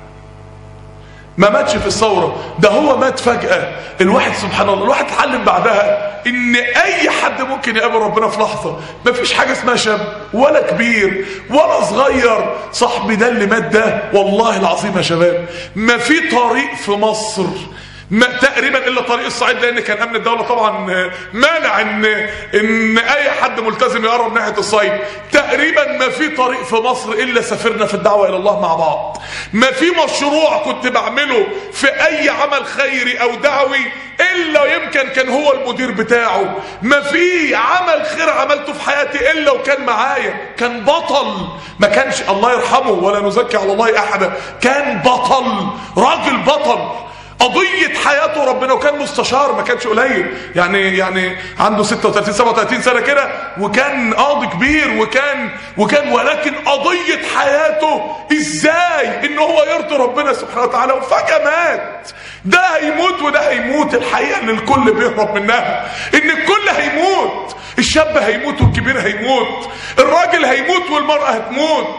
ما ماتش في الثورة، ده هو مات فجأة. الواحد سبحان الله، الواحد اتعلم بعدها ان اي حد ممكن يقابل ربنا في لحظة. مفيش حاجة اسمها شاب ولا كبير ولا صغير. صاحبي ده اللي مات ده والله العظيم يا شباب ما في طريق في مصر ما تقريبا الا طريق الصعيد، لان كان امن الدوله طبعا مانع ان ان اي حد ملتزم يقرب ناحيه الصعيد. تقريبا ما في طريق في مصر الا سافرنا في الدعوه الى الله مع بعض. ما في مشروع كنت بعمله في اي عمل خيري او دعوي الا يمكن كان هو المدير بتاعه. ما في عمل خير عملته في حياتي الا وكان معايا. كان بطل، ما كانش الله يرحمه ولا نزكي على الله احدا، كان بطل، راجل بطل، قضية حياته ربنا، وكان مستشار ما كانش قليل، يعني يعني عنده ستة وثلاثين سبعة وثلاثين سنة كده، وكان قاضي كبير، وكان وكان ولكن قضية حياته ازاي ان هو يرضي ربنا سبحانه وتعالى، وفجأة مات. ده هيموت وده هيموت. الحقيقة ان الكل بيهرب منها، ان الكل هيموت. الشاب هيموت والكبير هيموت، الراجل هيموت والمرأة هتموت،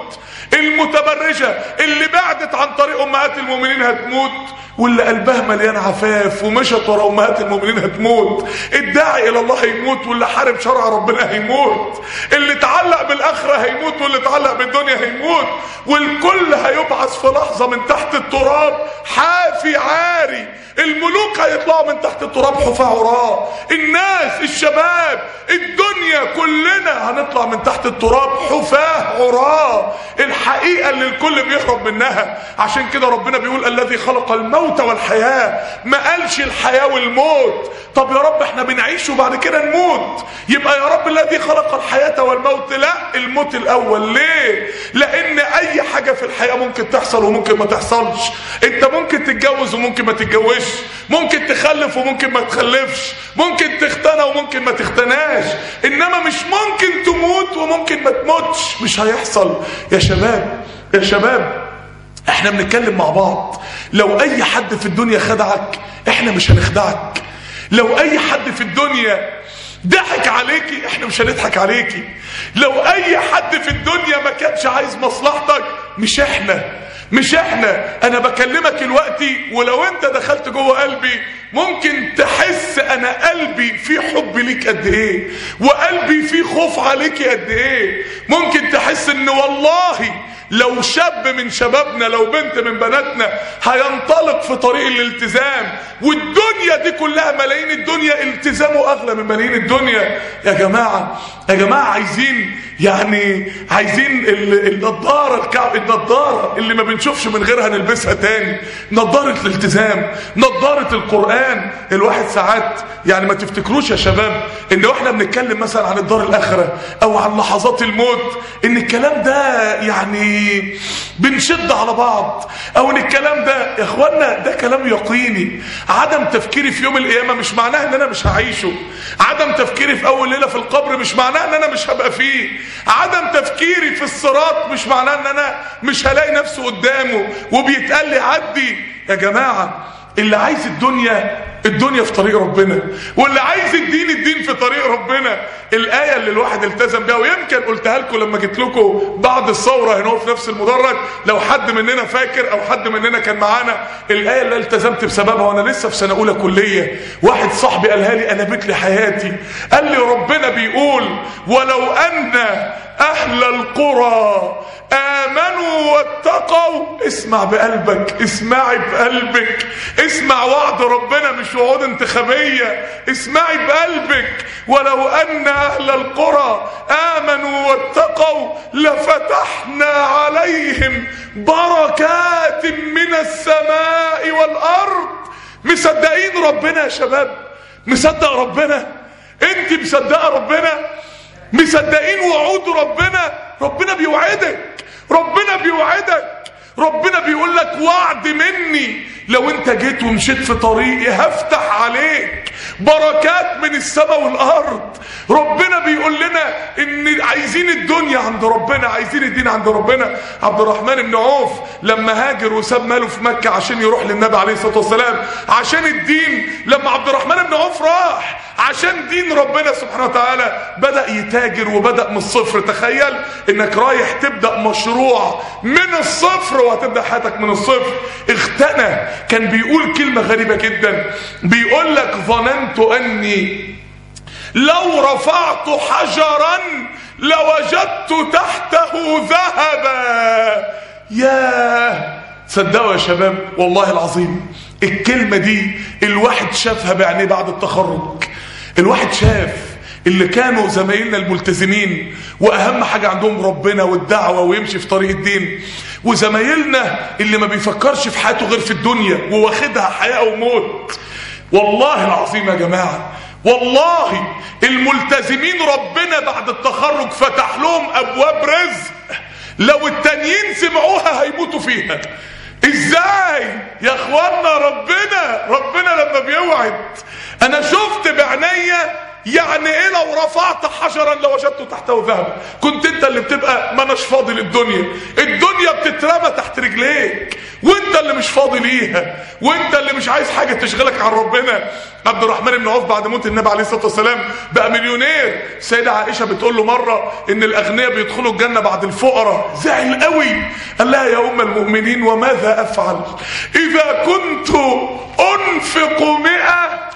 المتبرجة اللي بعدت عن طريق امهات المؤمنين هتموت، واللي قلبها مليان عفاف ومشت ورا امهات المؤمنين هتموت. الداعي الى الله هيموت، واللي حارب شرع ربنا هيموت. اللي اتعلق بالاخره هيموت، واللي اتعلق بالدنيا هيموت. والكل هيبعث في لحظه من تحت التراب حافي عاري. الملوك هيطلعوا من تحت التراب حفاة عراة، الناس الشباب الدنيا كلنا هنطلع من تحت التراب حفاة عراة. الحقيقة اللي الكل بيهرب منها. عشان كده ربنا بيقول الذي خلق الموت والحياة، ما قالش الحياة والموت. طب يا رب احنا بنعيش وبعد كده نموت، يبقى يا رب الذي خلق الحياة والموت. لا، الموت الاول. ليه؟ لان اي حاجة في الحياة ممكن تحصل وممكن ما تحصلش. انت ممكن تتجوز وممكن ما تتجوزش، ممكن تخلف وممكن ما تخلفش، ممكن تختنى وممكن ما تختناش، انما مش ممكن تموت وممكن ما تموتش. مش هيحصل. يا شباب يا شباب احنا بنتكلم مع بعض. لو اي حد في الدنيا خدعك احنا مش هنخدعك. لو اي حد في الدنيا ضحك عليكي احنا مش هنضحك عليكي. لو اي حد في الدنيا ما كانش عايز مصلحتك مش احنا مش احنا انا بكلمك دلوقتي، ولو انت دخلت جوه قلبي ممكن تحس انا قلبي فيه حب ليك قد ايه، وقلبي فيه خوف عليك قد ايه. ممكن تحس ان والله لو شاب من شبابنا، لو بنت من بناتنا هينطلق في طريق الالتزام، والدنيا دي كلها ملايين الدنيا، التزامه اغلى من ملايين الدنيا. يا جماعة يا جماعة عايزين يعني عايزين النضارة الكعب، النضارة اللي ما بنشوفش من غيرها نلبسها تاني، نضارة الالتزام، نضارة القرآن. الواحد ساعات يعني ما تفتكروش يا شباب ان واحنا بنتكلم مثلا عن الدار الاخرة او عن لحظات الموت ان الكلام ده يعني بنشد على بعض، او ان الكلام ده يا اخوانا ده كلام يقيني. عدم تفكيري في يوم القيامة مش معناه ان انا مش هعيشه. عدم تفكيري في اول ليلة في القبر مش معناه ان انا مش هبقى فيه. عدم تفكيري في الصراط مش معناه ان انا مش هلاقي نفسه قدامه وبيتقال لي عدي. يا جماعة اللي عايز الدنيا الدنيا في طريق ربنا، واللي عايز الدين الدين في طريق ربنا. الآية اللي الواحد التزم بها، ويمكن قلتها لكم لما جيت لكم بعد الثورة هنا في نفس المدرج، لو حد مننا فاكر او حد مننا كان معانا، الآية اللي التزمت بسببها وانا لسه في سنة اولى كلية. واحد صاحبي قالها لي قلبت لي حياتي. قال لي ربنا بيقول ولو ان اهل القرى آمنوا واتقوا. اسمع بقلبك، اسمعي بقلبك، اسمع وعد ربنا مش وعود انتخابية. اسمعي بقلبك. ولو أن أهل القرى آمنوا واتقوا لفتحنا عليهم بركات من السماء والأرض. مصدقين ربنا يا شباب؟ مصدق ربنا؟ انت مصدقة ربنا؟ مصدقين وعود ربنا؟ ربنا بيوعدك، ربنا بيوعدك، ربنا بيقول لك وعد مني لو انت جيت ومشيت في طريقي هفتح عليك بركات من السماء والارض. ربنا بيقول لنا ان عايزين الدنيا عند ربنا، عايزين الدين عند ربنا. عبد الرحمن بن عوف لما هاجر وساب ماله في مكة عشان يروح للنبي عليه الصلاة والسلام عشان الدين، لما عبد الرحمن بن عوف راح عشان دين ربنا سبحانه وتعالى بدأ يتاجر وبدأ من الصفر. تخيل انك رايح تبدأ مشروع من الصفر وهتبدأ حياتك من الصفر. اغتنى. كان بيقول كلمة غريبة جدا، بيقول لك ظننت اني لو رفعت حجرا لوجدت تحته ذهبا. ياه، صدقوا يا شباب والله العظيم الكلمة دي الواحد شافها بعينيه بعد التخرج. الواحد شاف اللي كانوا زمايلنا الملتزمين واهم حاجة عندهم ربنا والدعوة ويمشي في طريق الدين، وزمايلنا اللي ما بيفكرش في حياته غير في الدنيا وواخدها حياة وموت. والله العظيم يا جماعة والله الملتزمين ربنا بعد التخرج فتح لهم ابواب رزق لو التانيين سمعوها هيموتوا فيها. ازاي يا اخوانا؟ ربنا ربنا لما بيوعد. انا شفت بعينيا يعني ايه لو رفعت حجرا لوجدته تحته ذهب؟ كنت انت اللي بتبقى ما اناش فاضي للدنيا، الدنيا بتترمى تحت رجليك وانت اللي مش فاضي ليها، وانت اللي مش عايز حاجه تشغلك عن ربنا. عبد الرحمن بن عوف بعد موت النبي عليه الصلاه والسلام بقى مليونير. سيدة عائشه بتقول له مره ان الاغنياء بيدخلوا الجنه بعد الفقراء، زعل قوي، قال لها يا ام المؤمنين وماذا افعل اذا كنت انفق مئة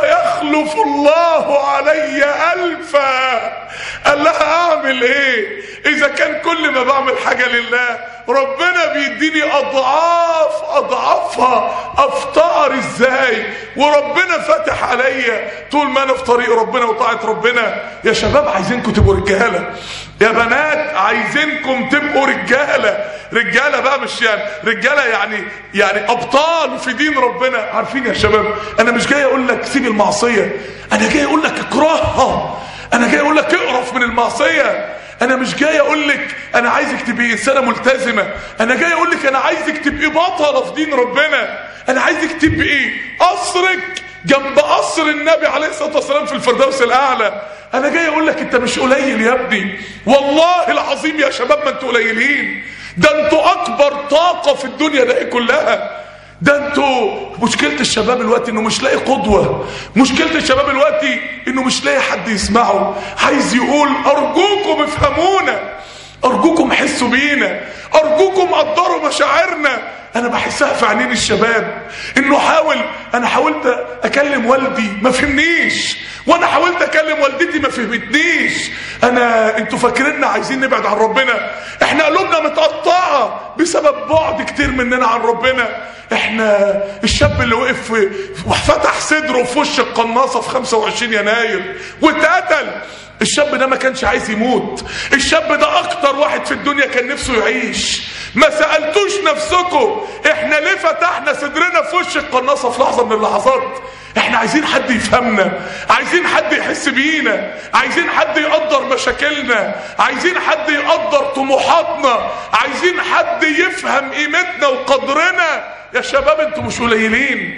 فيخلف الله علي ألفا؟ قال لها اعمل ايه اذا كان كل ما بعمل حاجة لله ربنا بيديني اضعاف اضعافها، افتقر ازاي وربنا فاتح عليا طول ما انا في طريق ربنا وطاعة ربنا؟ يا شباب عايزينكم تبقوا رجالة، يا بنات عايزينكم تبقوا رجالة. رجالة بقى مش يعني رجالة يعني يعني ابطال في دين ربنا. عارفين يا شباب انا مش جاي اقول لك سيب المعصية، انا جاي اقول لك اكرهها، انا جاي اقول لك اقرف من المعصية، انا مش جاي اقول لك انا عايزك تبقي انسانه ملتزمه، انا جاي اقول لك انا عايزك تبقي بطله في دين ربنا، انا عايزك تبقي قصرك جنب قصر النبي عليه الصلاه والسلام في الفردوس الاعلى. انا جاي اقول لك انت مش قليل يا ابني، والله العظيم يا شباب ما انتوا قليلين، ده انتوا اكبر طاقه في الدنيا دي كلها. ده انتوا مشكلة الشباب الوقت انه مش لاقي قدوة، مشكلة الشباب الوقت انه مش لاقي حد يسمعه، عايز يقول ارجوكم افهمونا، ارجوكم حسوا بينا، ارجوكم قدروا مشاعرنا. انا بحسها في عينين الشباب انه حاول، انا حاولت اكلم والدي ما فهمنيش، وانا حاولت اكلم والدتي ما فهمتنيش. انا انتوا فاكريننا عايزين نبعد عن ربنا؟ احنا قلوبنا متقطعه بسبب بعد كتير مننا عن ربنا. احنا الشاب اللي وقف وفتح صدره في وش القناصه في خمسة وعشرين يناير واتقتل، الشاب ده ما كانش عايز يموت، الشاب ده اكتر واحد في الدنيا كان نفسه يعيش. ما سألتوش نفسكم احنا ليه فتحنا صدرنا في وش القناصة في لحظة من اللحظات؟ احنا عايزين حد يفهمنا، عايزين حد يحس بينا، عايزين حد يقدر مشاكلنا، عايزين حد يقدر طموحاتنا، عايزين حد يفهم قيمتنا وقدرنا. يا شباب انتوا مش قليلين.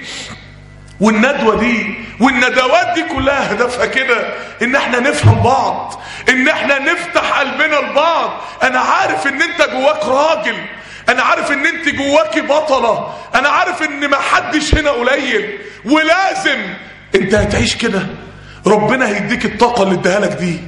والندوة دي والندوات دي كلها هدفها كده ان احنا نفهم بعض، ان احنا نفتح قلبنا لبعض. انا عارف ان انت جواك راجل، انا عارف ان انت جواكي بطلة، انا عارف ان ما حدش هنا قليل، ولازم انت هتعيش كده. ربنا هيديك الطاقة اللي اداها لك دي،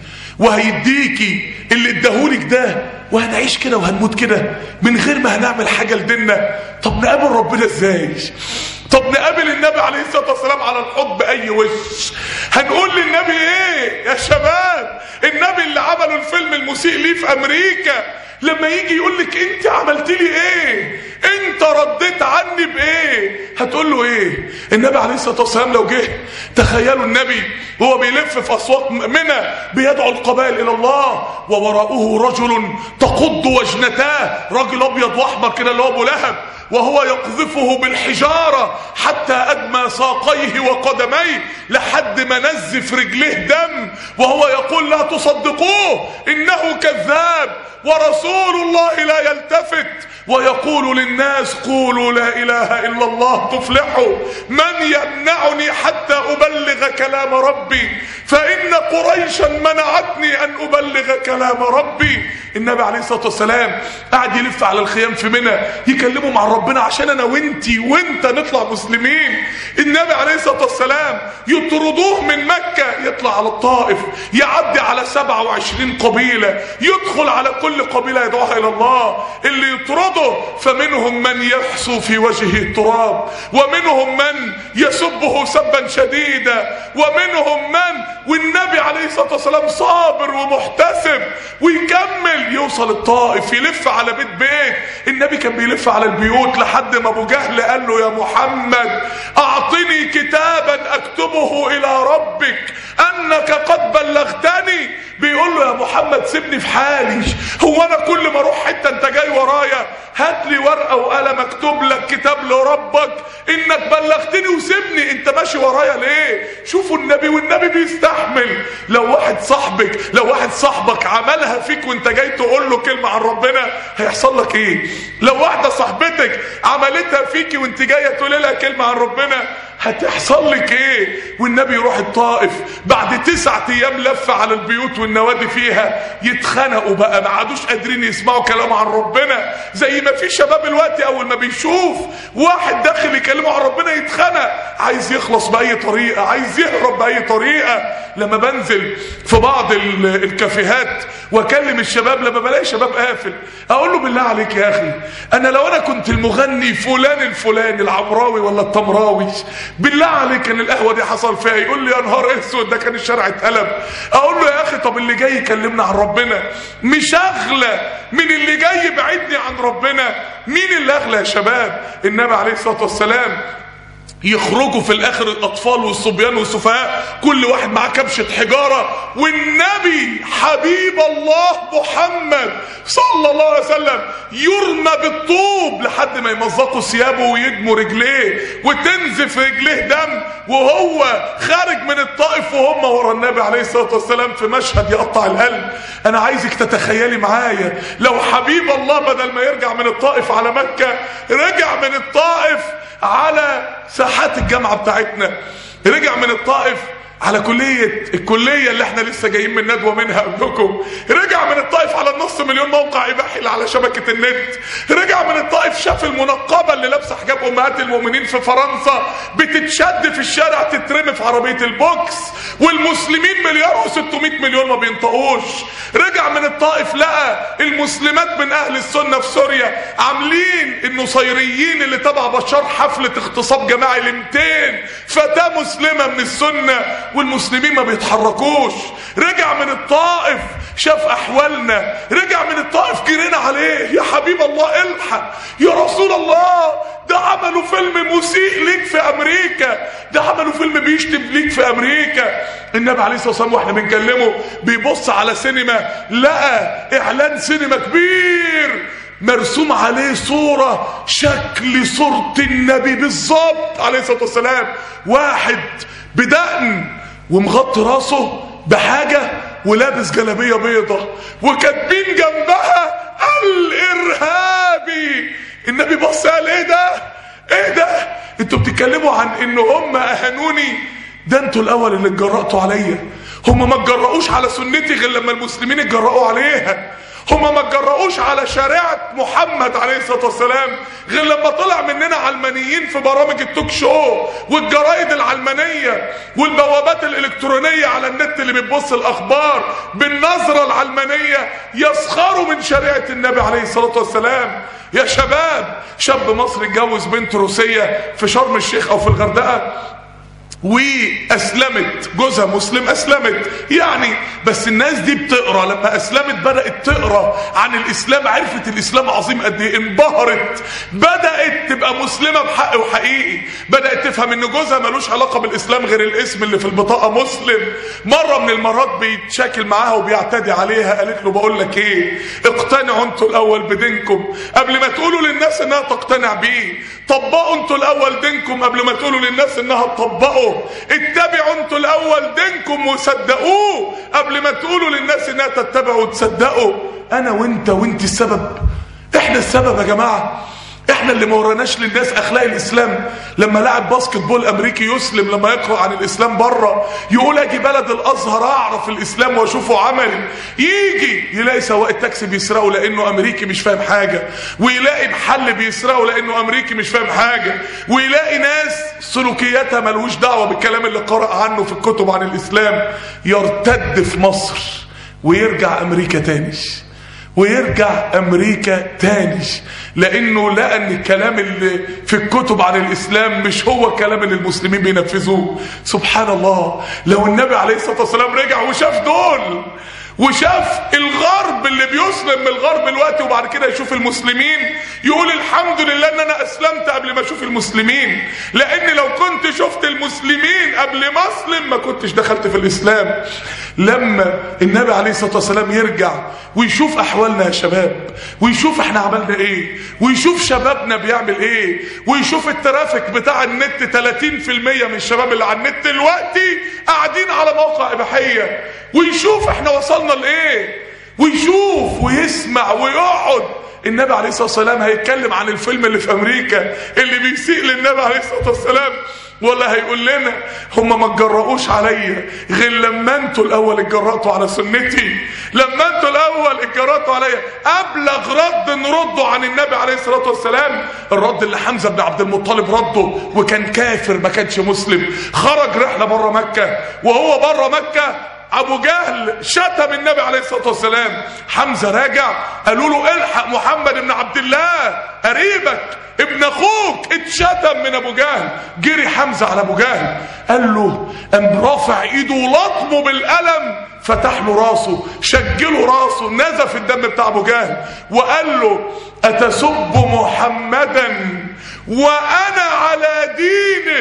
وهيديكي اللي اداهولك ده، وهنعيش كده وهنموت كده من غير ما هنعمل حاجة لديننا. طب نقابل ربنا ازاي؟ طب نقابل النبي عليه الصلاة والسلام على الحب بأي وش؟ هنقول للنبي ايه يا شباب؟ النبي اللي عملوا الفيلم المسيء ليه في امريكا لما يجي يقول لك انت عملت لي ايه؟ انت رديت عني بايه؟ هتقول له ايه؟ النبي عليه الصلاة والسلام لو جه، تخيلوا النبي وهو بيلف في اسواق منى بيدعو القبائل الى الله، ووراءه رجل تقض وجنتاه، راجل ابيض واحمر كده اللي هو ابو لهب، وهو يقذفه بالحجارة حتى أدمى ساقيه وقدميه لحد ما نزف رجليه دم، وهو يقول لا تصدقوه إنه كذاب ورسول الله لا يلتفت، ويقول للناس قولوا لا إله إلا الله تفلحوا، من يمنعني حتى أبلغ كلام ربي فإن قريشا منعتني أن أبلغ كلام ربي. النبي عليه الصلاة والسلام قاعد يلف على الخيام في منى يكلموا مع ربنا عشان أنا وانتي وانت نطلع مسلمين. النبي عليه الصلاة والسلام يطردوه من مكة، يطلع على الطائف يعدي على سبعة وعشرين قبيلة، يدخل على كل قبيلة يدعوها إلى الله. اللي يطرده فمنهم من يحسو في وجهه التراب، ومنهم من يسبه سبا شديدا، ومنهم من والنبي عليه الصلاة والسلام صابر ومحتسب ويكمل يوصل الطائف يلف على بيت بيت. النبي كان بيلف على البيوت لحد ما ابو جهل قال له يا محمد اعطني كتابا اكتبه الى ربك انك قد بلغتني. بيقول له يا محمد سيبني في حالي، هو انا كل ما اروح حته انت جاي ورايا؟ هات لي ورقه وقلم اكتب لك كتاب لربك انك بلغتني وسيبني، انت ماشي ورايا ليه؟ شوفوا النبي، والنبي بيستحمل. لو واحد صاحبك لو واحد صاحبك عملها فيك وانت جاي تقول له كلمه عن ربنا هيحصل لك ايه؟ لو واحده صاحبتك عملتها فيكي وانت جايه تقول لها كلمه عن ربنا هتحصل لك ايه؟ والنبي يروح الطائف بعد تسعة ايام لفة على البيوت والنوادي فيها، يتخنقوا بقى، ما عادوش قادرين يسمعوا كلام عن ربنا. زي ما في شباب الوقت اول ما بيشوف واحد داخل يكلمه عن ربنا يتخنق، عايز يخلص باي طريقة، عايز يهرب باي طريقة. لما بنزل في بعض الكافيهات واكلم الشباب، لما بلاقي شباب قافل اقول له بالله عليك يا اخي، انا لو انا كنت المغني فلان الفلاني العمراوي ولا التمراوي، بالله عليك كان القهوه دي حصل فيها، يقول لي يا نهار اسود ده كان الشارع اتقلب. اقول له يا اخي طب اللي جاي يكلمنا عن ربنا مش اغلى من اللي جاي يبعدني عن ربنا؟ مين اللي اغلى يا شباب؟ النبي عليه الصلاه والسلام يخرجوا في الاخر الاطفال والصبيان والسفهاء كل واحد معاه كبشة حجارة، والنبي حبيب الله محمد صلى الله عليه وسلم يرمى بالطوب لحد ما يمزقوا ثيابه ويدموا رجليه وتنزف رجليه دم، وهو خارج من الطائف وهم ورا النبي عليه الصلاة والسلام في مشهد يقطع القلب. انا عايزك تتخيلي معايا لو حبيب الله بدل ما يرجع من الطائف على مكة، رجع من الطائف على ساحات الجامعة بتاعتنا، رجع من الطائف على كلية الكلية اللي احنا لسه جايين من ندوة منها قبلكم، رجع من الطائف على النص مليون موقع اباحي اللي على شبكة النت، رجع من الطائف شاف المنقبة اللي لابسه حجاب امهات المؤمنين في فرنسا بتتشد في الشارع تترمي في عربية البوكس، والمسلمين مليار وستمائة مليون ما بينطقوش. رجع من الطائف لقى المسلمات من اهل السنة في سوريا عاملين النصيريين اللي تبع بشار حفلة اغتصاب جماعي ل مئتين فتاة مسلمة من السنة، والمسلمين ما بيتحركوش. رجع من الطائف شاف احوالنا، رجع من الطائف جرينا عليه يا حبيب الله الحق يا رسول الله، ده عملوا فيلم مسيء ليك في امريكا، ده عملوا فيلم بيشتم ليك في امريكا. النبي عليه الصلاه والسلام واحنا بنكلمه بيبص على سينما، لقى اعلان سينما كبير مرسوم عليه صورة شكل صورة النبي بالظبط عليه الصلاة والسلام، واحد بدقن ومغطي راسه بحاجة ولابس جلابية بيضة وكاتبين جنبها الارهابي. النبي بص قال ايه ده؟ ايه ده؟ انتوا بتتكلموا عن ان هم اهانوني؟ ده انتوا الاول اللي اتجرأتوا عليا. هم ما اتجرأوش على سنتي غير لما المسلمين اتجرأوا عليها. هم ما اتجرؤوش على شريعة محمد عليه الصلاة والسلام غير لما طلع مننا علمانيين في برامج التوك شو والجرائد العلمانية والبوابات الإلكترونية على النت اللي بتبص الأخبار بالنظرة العلمانية يسخروا من شريعة النبي عليه الصلاة والسلام. يا شباب، شاب مصري اتجوز بنت روسية في شرم الشيخ أو في الغردقة واسلمت، جوزها مسلم اسلمت يعني، بس الناس دي بتقرا، لما اسلمت بدات تقرا عن الاسلام، عرفت الاسلام عظيم قد ايه، انبهرت، بدات تبقى مسلمه بحق وحقيقي، بدات تفهم ان جوزها ملوش علاقه بالاسلام غير الاسم اللي في البطاقه مسلم. مره من المرات بيتشاكل معاها وبيعتدي عليها، قالت له بقول لك ايه، اقتنعوا انتوا الاول بدينكم قبل ما تقولوا للناس انها تقتنع بيه، طبقوا انتوا الاول دينكم قبل ما تقولوا للناس انها تطبقوا، اتبعوا انتوا الاول دينكم وصدقوه قبل ما تقولوا للناس انها تتبعوا وتصدقوا. انا وانت وانت السبب، احنا السبب يا جماعه، احنا اللي ما وراناش للناس اخلاق الاسلام. لما لاعب باسكت بول امريكي يسلم، لما يقرا عن الاسلام بره يقول اجي بلد الازهر اعرف الاسلام واشوفه عملي، يجي يلاقي سواق التاكسي بيسرقه لانه امريكي مش فاهم حاجه، ويلاقي محل بيسرقه لانه امريكي مش فاهم حاجه، ويلاقي ناس سلوكياتها ملوش دعوه بالكلام اللي قرأ عنه في الكتب عن الاسلام، يرتد في مصر ويرجع امريكا تاني، ويرجع امريكا تاني، لانه لقى ان الكلام اللي في الكتب عن الاسلام مش هو الكلام اللي المسلمين بينفذوه. سبحان الله، لو النبي عليه الصلاه والسلام رجع وشاف دول وشاف الغرب اللي بيسلم من الغرب الوقت وبعد كده يشوف المسلمين، يقول الحمد لله ان انا اسلمت قبل ما اشوف المسلمين، لان لو كنت شفت المسلمين قبل ما اسلم ما كنتش دخلت في الاسلام. لما النبي عليه الصلاه والسلام يرجع ويشوف احوالنا يا شباب، ويشوف احنا عملنا ايه، ويشوف شبابنا بيعمل ايه، ويشوف الترافيك بتاع النت، ثلاثين بالمئة من الشباب اللي على النت دلوقتي قاعدين على موقع اباحيه، ويشوف احنا وصلنا لايه، ويشوف ويسمع ويقعد. النبي عليه الصلاه والسلام هيتكلم عن الفيلم اللي في امريكا اللي بيسيء للنبي عليه الصلاه والسلام، ولا هيقول لنا هم ما اتجرؤوش عليا غير لما انتوا الاول اتجرأتوا على سنتي، لما انتوا الاول اتجرأتوا عليا. ابلغ رد نرده عن النبي عليه الصلاه والسلام الرد اللي حمزه بن عبد المطلب رده، وكان كافر ما كانش مسلم، خرج رحله بره مكه، وهو بره مكه ابو جهل شتم النبي عليه الصلاه والسلام. حمزه راجع قالوا له الحق محمد بن عبد الله قريبك ابن اخوك اتشتم من ابو جهل. جري حمزه على ابو جهل قال له، قام رافع ايده ولطمه بالقلم، فتح له راسه، شجله راسه، نزف الدم بتاع ابو جهل، وقال له اتسب محمدا وانا على دينه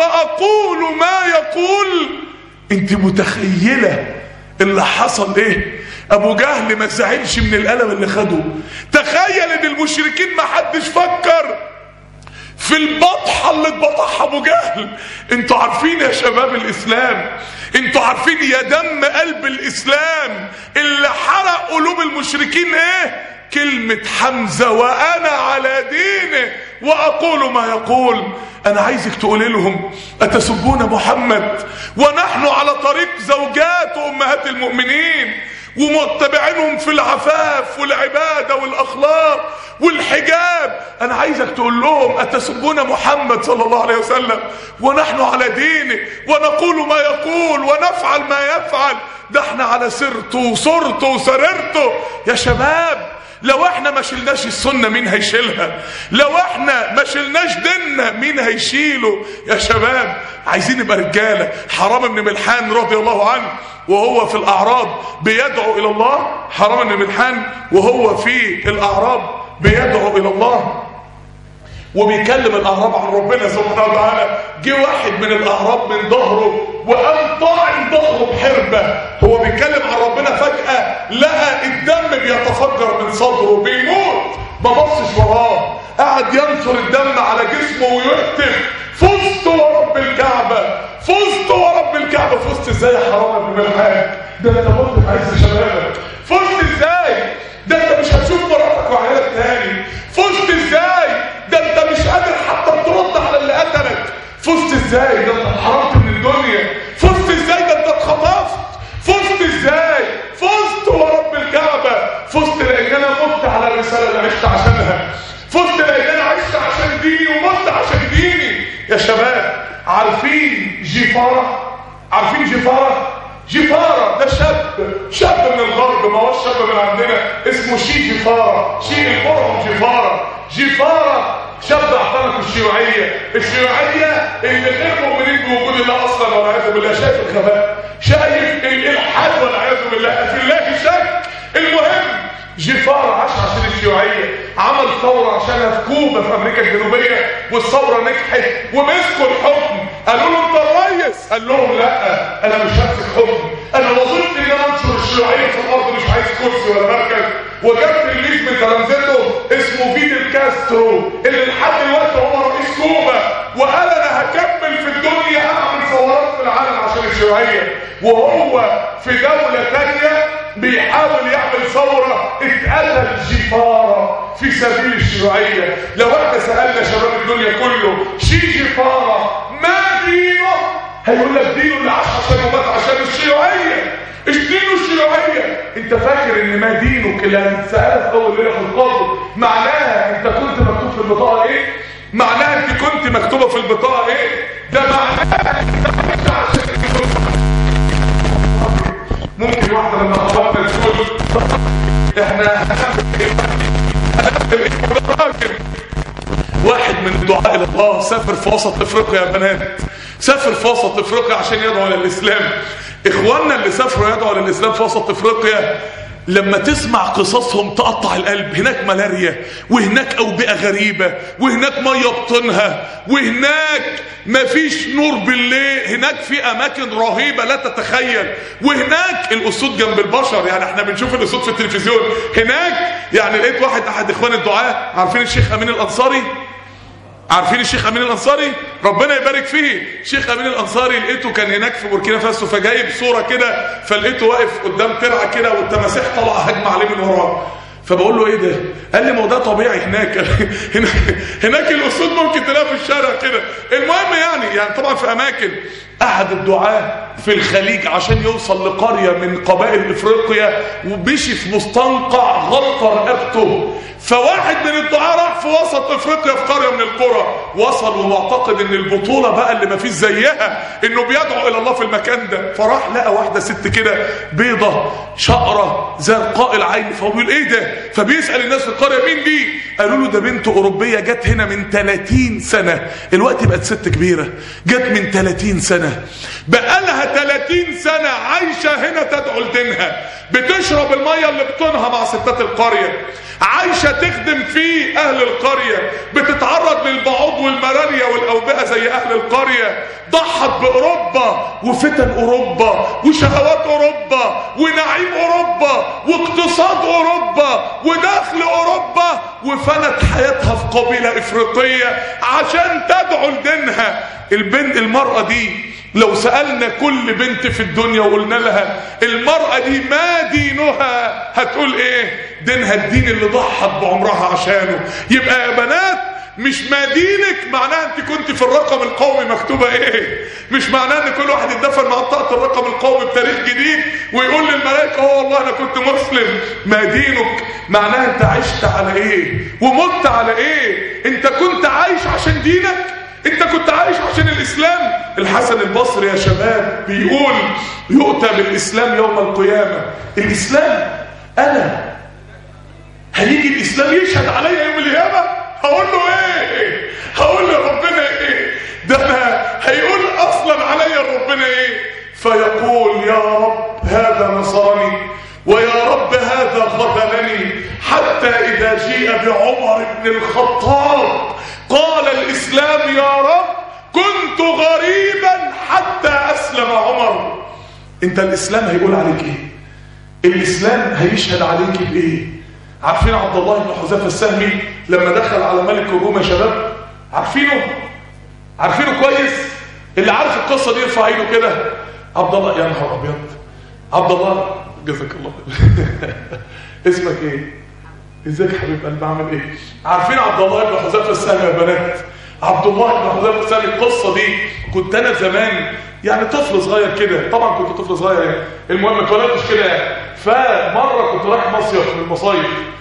واقول ما يقول؟ انت متخيله اللي حصل ايه؟ ابو جهل ما زعلش من الالم اللي خده. تخيل ان المشركين ما حدش فكر في البطحه اللي اتبطحها ابو جهل. انتوا عارفين يا شباب الاسلام، انتوا عارفين يا دم قلب الاسلام اللي حرق قلوب المشركين ايه؟ كلمة حمزة وانا على دينه واقول ما يقول. انا عايزك تقولي لهم اتسبون محمد ونحن على طريق زوجات وامهات المؤمنين ومتبعينهم في العفاف والعبادة والاخلاق والحجاب. انا عايزك تقول لهم اتسبون محمد صلى الله عليه وسلم ونحن على دينه ونقول ما يقول ونفعل ما يفعل. ده احنا على سيرته وصورته وسريرته. يا شباب لو احنا ما شلناش السنة مين هيشيلها؟ لو احنا ما شلناش ديننا مين هيشيله؟ يا شباب عايزين نبقى رجالة. حرام بن ملحان رضي الله عنه وهو في الاعراب بيدعو الى الله، حرام بن ملحان وهو في الاعراب بيدعو الى الله وبيكلم الاعراب عن ربنا سبحانه وتعالى، جه واحد من الاعراب من ظهره وقام طاعن ظهره بحربه. هو بيتكلم عن ربنا، فجأة لقى الدم بيتفجر من صدره بيموت، ما بصش وراه، قعد ينثر الدم على جسمه ويهتف فزت ورب الكعبه، فزت ورب الكعبه. فزت ازاي يا حرام بن ملحان؟ ده انت مت في عز شبابك. فزت ازاي؟ ده انت مش هتشوف مراتك وعيالك تاني. فزت ازاي؟ ده انت مش قادر حتى ترد على اللي قتلك. فزت ازاي؟ ده انت اتحرمت من الدنيا. فزت ازاي؟ ده انت اتخطفت. فزت ازاي؟ فزت ورب الكعبه. فزت لان انا مت على الرساله اللي عشت عشانها. فزت لان انا عشت عشان ديني ومت عشان ديني. يا شباب عارفين جفاره؟ عارفين جفاره؟ جفارة ده شاب شاب من الغرب، ما هوش شاب من عندنا، اسمه شي جفارة، شي القرم جفارة. جفارة شاب اعتنق الشيوعية، الشيوعية اللي غير مؤمنين بوجود الله اصلا والعياذ بالله. شايف الغباء، شايف الالحاد والعياذ بالله، في الله شك. المهم جفارة عاش عشان الشيوعية، عمل ثورة عشانها في كوبا في امريكا الجنوبية، والثورة نجحت ومسكوا الحكم. قالوا له انت الريس، قال لهم لا انا مش همسك حكم، انا وظيفتي ان انا انشر الشيوعية في الارض، مش عايز كرسي ولا مركز. وجاب تلميذ من تلامذته اسمه فيدل كاسترو اللي لحد دلوقتي هو رئيس كوبا، وقال انا هكمل في الدنيا اعمل ثورات في العالم عشان الشيوعية. وهو في دولة تانية بيحاول يعمل ثورة، اتقتل جفارة في سبيل الشيوعية. لو احنا سألنا شباب الدنيا كله شي جفارة ما دينه، هيقول لك دينه اللي عاش عشان ومات عشان الشيوعية. ايش دينه الشيوعية؟ انت فاكر ان ما دينك اللي هتتسألها في اول ليلة في القبر معناها انت كنت مكتوب في البطاقة ايه؟ معناها انت كنت مكتوبة في البطاقة ايه؟ ده معناها انت عشان ممكن واحدة من أخواتنا تقول احنا واحد من دعاء إلى الله سافر في وسط افريقيا يا بنات، سافر في وسط افريقيا عشان يدعو للإسلام. اخواننا اللي سافروا يدعوا للإسلام في وسط افريقيا لما تسمع قصصهم تقطع القلب. هناك ملاريا، وهناك أوبئة غريبة، وهناك مية بطنها، وهناك مفيش نور بالليل، هناك في أماكن رهيبة لا تتخيل، وهناك الأسود جنب البشر. يعني احنا بنشوف الأسود في التلفزيون، هناك يعني لقيت واحد أحد إخوان الدعاء، عارفين الشيخ أمين الأنصاري؟ عارفين الشيخ أمين الأنصاري؟ ربنا يبارك فيه. الشيخ أمين الأنصاري لقيته كان هناك في بوركينا فاسو، فجايب صورة كده، فلقيته واقف قدام ترعة كده والتماسيح طلع هجمة عليه من وراه. فبقول له ايه ده؟ قال لي ما هو ده طبيعي هناك. هناك هناك الاسود ممكن تلاقيها في الشارع كده. المهم يعني يعني طبعا في اماكن احد الدعاة في الخليج عشان يوصل لقرية من قبائل افريقيا ومشي في مستنقع غطى رقبته. فواحد من الدعاة راح في وسط افريقيا في قرية من القرى، وصل ومعتقد ان البطولة بقى اللي ما فيش زيها انه بيدعو الى الله في المكان ده. فراح لقى واحدة ست كده بيضة شقرة زرقاء العين، فهو بيقول ايه ده؟ فبيسأل الناس في القرية مين دي؟ قالوا له ده بنت اوروبية جت هنا من ثلاثين سنة، الوقت بقت ست كبيرة، جت من ثلاثين سنة، بقى لها ثلاثين سنة عايشة هنا تدعو لدينها، بتشرب المية اللي بطنها مع ستات القرية، عايشة تخدم في اهل القرية، بتتعرض للبعوض والملاريا والاوبئة زي اهل القرية، ضحت باوروبا وفتن اوروبا وشهوات اوروبا ونعيم اوروبا واقتصاد اوروبا ودخل اوروبا، وفنت حياتها في قبيلة افريقية عشان تدعو لدينها. البنت المرأة دي لو سألنا كل بنت في الدنيا وقلنا لها المرأة دي ما دينها، هتقول ايه؟ دينها الدين اللي ضحت بعمرها عشانه. يبقى يا بنات مش ما دينك معناها انت كنت في الرقم القومي مكتوبة ايه، مش معناها ان كل واحد يتدفن مع بطاقة الرقم القومي بتاريخ جديد ويقول للملائكة اه والله انا كنت مسلم. ما دينك معناها انت عشت على ايه ومت على ايه. انت كنت عايش عشان دينك، انت كنت عايش عشان الاسلام. الحسن البصري يا شباب بيقول يؤتى بالاسلام يوم القيامة. الاسلام انا هيجي الاسلام يشهد عليا يوم القيامة، هقول له ايه؟ هقول له ربنا ايه؟ ده انا هيقول اصلا عليا ربنا ايه؟ فيقول يا رب هذا نصرني ويا رب هذا خذلني، حتى اذا جيء بعمر بن الخطاب قال الاسلام يا رب كنت غريبا حتى اسلم عمر. انت الاسلام هيقول عليك ايه؟ الاسلام هيشهد عليك بايه؟ عارفين عبد الله بن حذافة السهمي لما دخل على ملك الروم يا شباب؟ عارفينه؟ عارفينه كويس؟ اللي عارف القصة دي يرفع ايده كده. عبد الله، يا نهار ابيض، عبد الله جزاك الله اسمك ايه؟ ازيك يا حبيب قلبي عامل ايه؟ عارفين عبد الله بن حذافة السهمي يا بنات؟ عبد الله بن حذافة السهمي القصة دي كنت انا زمان يعني طفل صغير كده، طبعا كنت طفل صغير يعني، المهم اتولدتش كده يعني. فمره كنت رايح مصيف من المصايف،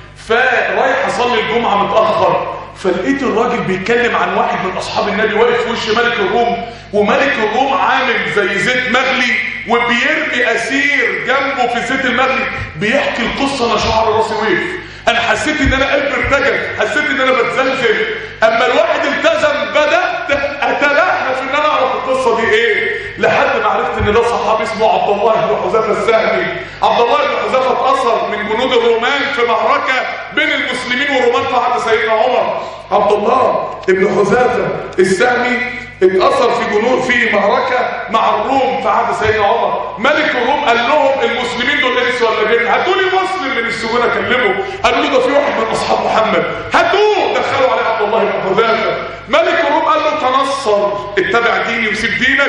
فرايح اصلي الجمعه متاخر، فلقيت الراجل بيتكلم عن واحد من اصحاب النبي واقف في وش ملك الروم، وملك الروم عامل زي زيت مغلي وبيرمي اسير جنبه في الزيت المغلي، بيحكي القصه. انا شعر راسي وقف، انا حسيت ان انا قلبي ارتجف، حسيت ان انا بتزلزل. اما الواحد التزم بدات اتلهى في ان انا اعرف القصه دي ايه، لحد ما عرفت ان ده صحابي اسمه عبد الله بن حذافة السهمي. عبد الله بن حذافة اتأثر من جنود الرومان في معركه بين المسلمين والرومان في عهد سيدنا عمر. عبد الله بن حذافة السهمي اتأثر في جنود في معركة مع الروم في عهد سيدنا عمر. ملك الروم قال لهم المسلمين دول انس ولا جن؟ هاتوا لي مسلم من السجون اكلمه. قالوا له ده في واحد من اصحاب محمد، هاتوه. دخلوا عليه عبد الله بن حذافة. ملك الروم قال له تنصر، اتبع ديني وسيب دينك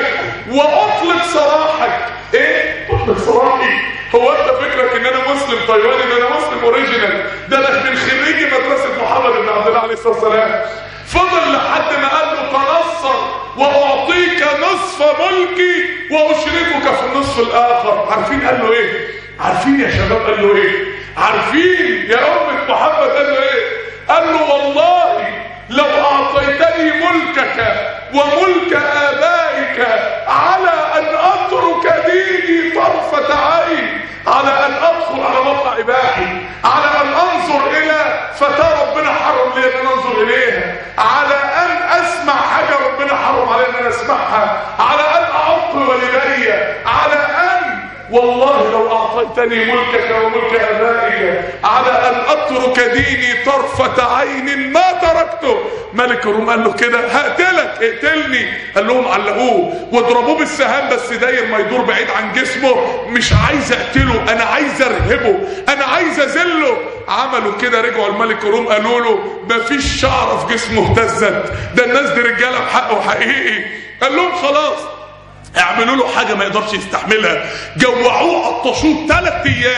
واطلق سراحك. ايه؟ اطلق سراحي؟ هو انت فكرك ان انا مسلم تايواني؟ ده انا مسلم اوريجينال، ده انا من خريجي مدرسه محمد بن عبد الله عليه الصلاه والسلام. فضل لحد ما قال له تنصر واعطيك نصف ملكي واشركك في النصف الاخر. عارفين قال له ايه؟ عارفين يا شباب قال له ايه؟ عارفين يا امه محمد قال له ايه؟ قال له والله لو اعطيتني ملكك وملك ابائك على ان اترك ديني طرفة عين، على ان ادخل على مطلع اباحي، على ان انظر الى فتاة ربنا حرم لي ان انظر اليها، على ان اسمع حاجة ربنا حرم علي ان انا اسمعها، على ان اعق والدي، على ان والله لو اعطيتني ملكك وملك ابائك على ان اترك ديني طرفة عين ما تركته. ملك الروم قال له كده هقتلك، اقتلني. قال لهم علقوه واضربوه بالسهام بس داير ما يدور بعيد عن جسمه. مش عايز اقتله، انا عايز ارهبه، انا عايز اذله. عملوا كده، رجعوا الملك الروم قالوا له مفيش شعره في جسمه اهتزت، ده الناس دي رجاله بحقه حقيقي. قال لهم خلاص اعملوا له حاجه ما يقدرش يستحملها. جوعوه عطشوه ثلاث ايام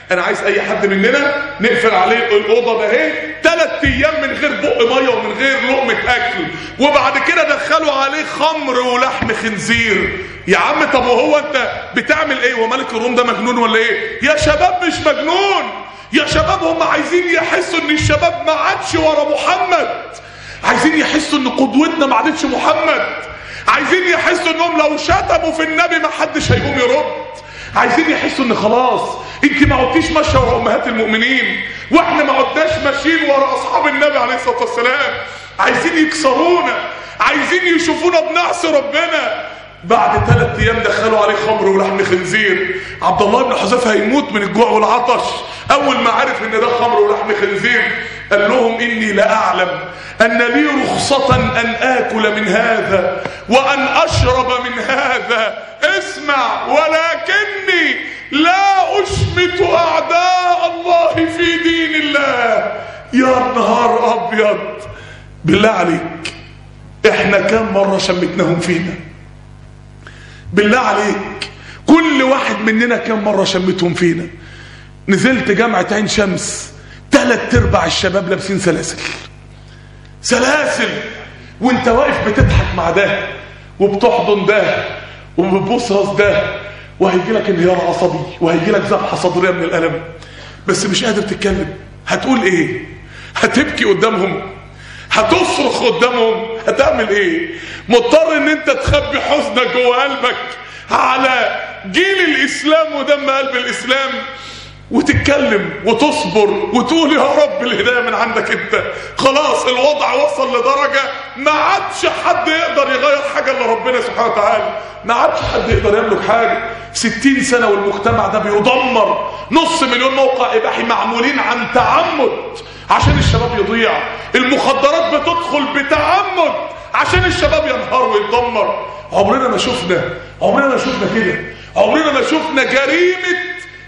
انا عايز اي حد مننا نقفل عليه الاوضه ده اهي ثلاث ايام من غير بق ميه ومن غير لقمه اكل، وبعد كده دخلوا عليه خمر ولحم خنزير. يا عم طب وهو انت بتعمل ايه؟ وملك الروم ده مجنون ولا ايه؟ يا شباب مش مجنون يا شباب، هم عايزين يحسوا ان الشباب ما عادش ورا محمد، عايزين يحسوا ان قدوتنا ما عادتش محمد، عايزين يحسوا انهم لو شتموا في النبي ما حدش هيقوم يرد، عايزين يحسوا ان خلاص انت ما عدتيش ماشيه ورا امهات المؤمنين واحنا ما عدناش ماشيين ورا اصحاب النبي عليه الصلاه والسلام، عايزين يكسرونا، عايزين يشوفونا بنعصي ربنا. بعد ثلاث ايام دخلوا عليه خمر ولحم خنزير. عبد الله بن حذيفه هيموت من الجوع والعطش، اول ما عرف ان ده خمر ولحم خنزير قال لهم اني لاعلم ان لي رخصه ان اكل من هذا وان اشرب من هذا، اسمع، ولكني لا اشمت اعداء الله في دين الله. يا نهار ابيض، بالله عليك احنا كم مره شمتناهم فينا؟ بالله عليك كل واحد مننا كم مرة شمتهم فينا؟ نزلت جامعة عين شمس تلات ارباع الشباب لابسين سلاسل سلاسل، وانت واقف بتضحك مع ده وبتحضن ده وبتبصرص ده، وهيجي لك انهيار عصبي وهيجي لك ذبحة صدرية من الألم، بس مش قادر تتكلم. هتقول ايه؟ هتبكي قدامهم؟ هتصرخ قدامهم؟ هتعمل ايه؟ مضطر ان انت تخبي حزنك جوه قلبك على جيل الاسلام ودم قلب الاسلام، وتتكلم وتصبر وتقول يا رب الهدايه من عندك انت. خلاص الوضع وصل لدرجه ما عادش حد يقدر يغير حاجه الا ربنا سبحانه وتعالى، ما عادش حد يقدر يملك حاجه. ستين سنه والمجتمع ده بيدمر، نص مليون موقع اباحي معمولين عن تعمد عشان الشباب يضيع، المخدرات بتدخل بتعمد عشان الشباب ينهار ويتدمر. عمرنا ما شفنا عمرنا ما شفنا كده، عمرنا ما شفنا جريمه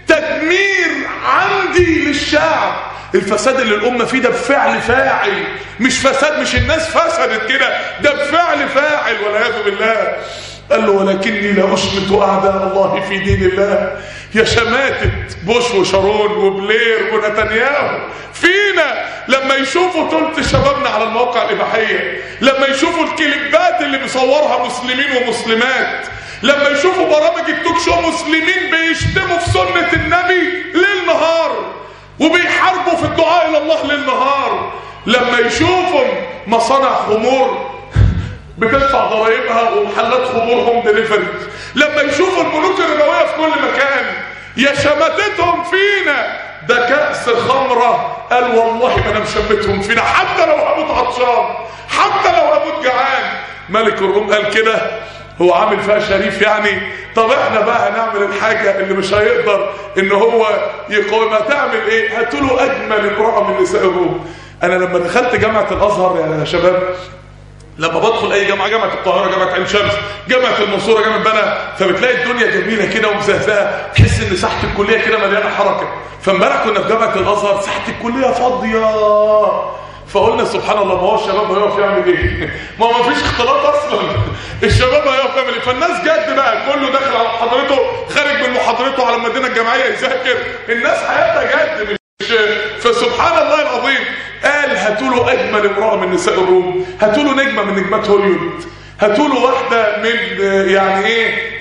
تدمير عندي للشعب. الفساد اللي الامه فيه ده بفعل فاعل، مش فساد، مش الناس فسدت كده، ده بفعل فاعل والعياذ بالله. قال له ولكني لا اشمت اعداء الله في دين الله. يا شماتة بوش وشارون وبلير ونتنياهو فينا لما يشوفوا تلت شبابنا على المواقع الاباحيه، لما يشوفوا الكليبات اللي بيصورها مسلمين ومسلمات، لما يشوفوا برامج التوك شو مسلمين بيشتموا في سنه النبي ليل نهار وبيحاربوا في الدعاء الى الله ليل نهار، لما يشوفوا مصانع خمور بتدفع ضرائبها ومحلات خمور هوم ديليفري، لما يشوفوا البنوك الربويه في كل مكان، يا شماتتهم فينا. ده كأس خمره قال والله ما انا مشمتهم فينا حتى لو هموت عطشان، حتى لو هموت جعان. ملك الروم قال كده، هو عامل فيها شريف يعني. طب احنا بقى هنعمل الحاجه اللي مش هيقدر ان هو يقوم. هتعمل ايه؟ هاتوا له اجمل امراه من نساء الروم. انا لما دخلت جامعه الازهر يا شباب، لما بدخل اي جامعه، جامعه القاهره، جامعه عين شمس، جامعه المنصوره، جامعه بنا، فبتلاقي الدنيا جميله كده ومزهزهه، تحس ان ساحه الكليه كده مليانه حركه. فامبارح كنا في جامعه الازهر ساحه الكليه فاضيه، فقلنا سبحان الله، ما هو الشباب هيقف يعمل ايه؟ ما هو مفيش اختلاط اصلا، الشباب هيقف يعمل ايه؟ فالناس جد بقى، كله داخل على محاضرته، خارج من محاضرته على المدينه الجامعيه يذاكر، الناس حياتها جد مش. فسبحان الله العظيم قال هاتوا له اجمل امراه من نساء الروم، هاتوا له نجمه من نجمات هوليوود، هاتوا له واحده من يعني ايه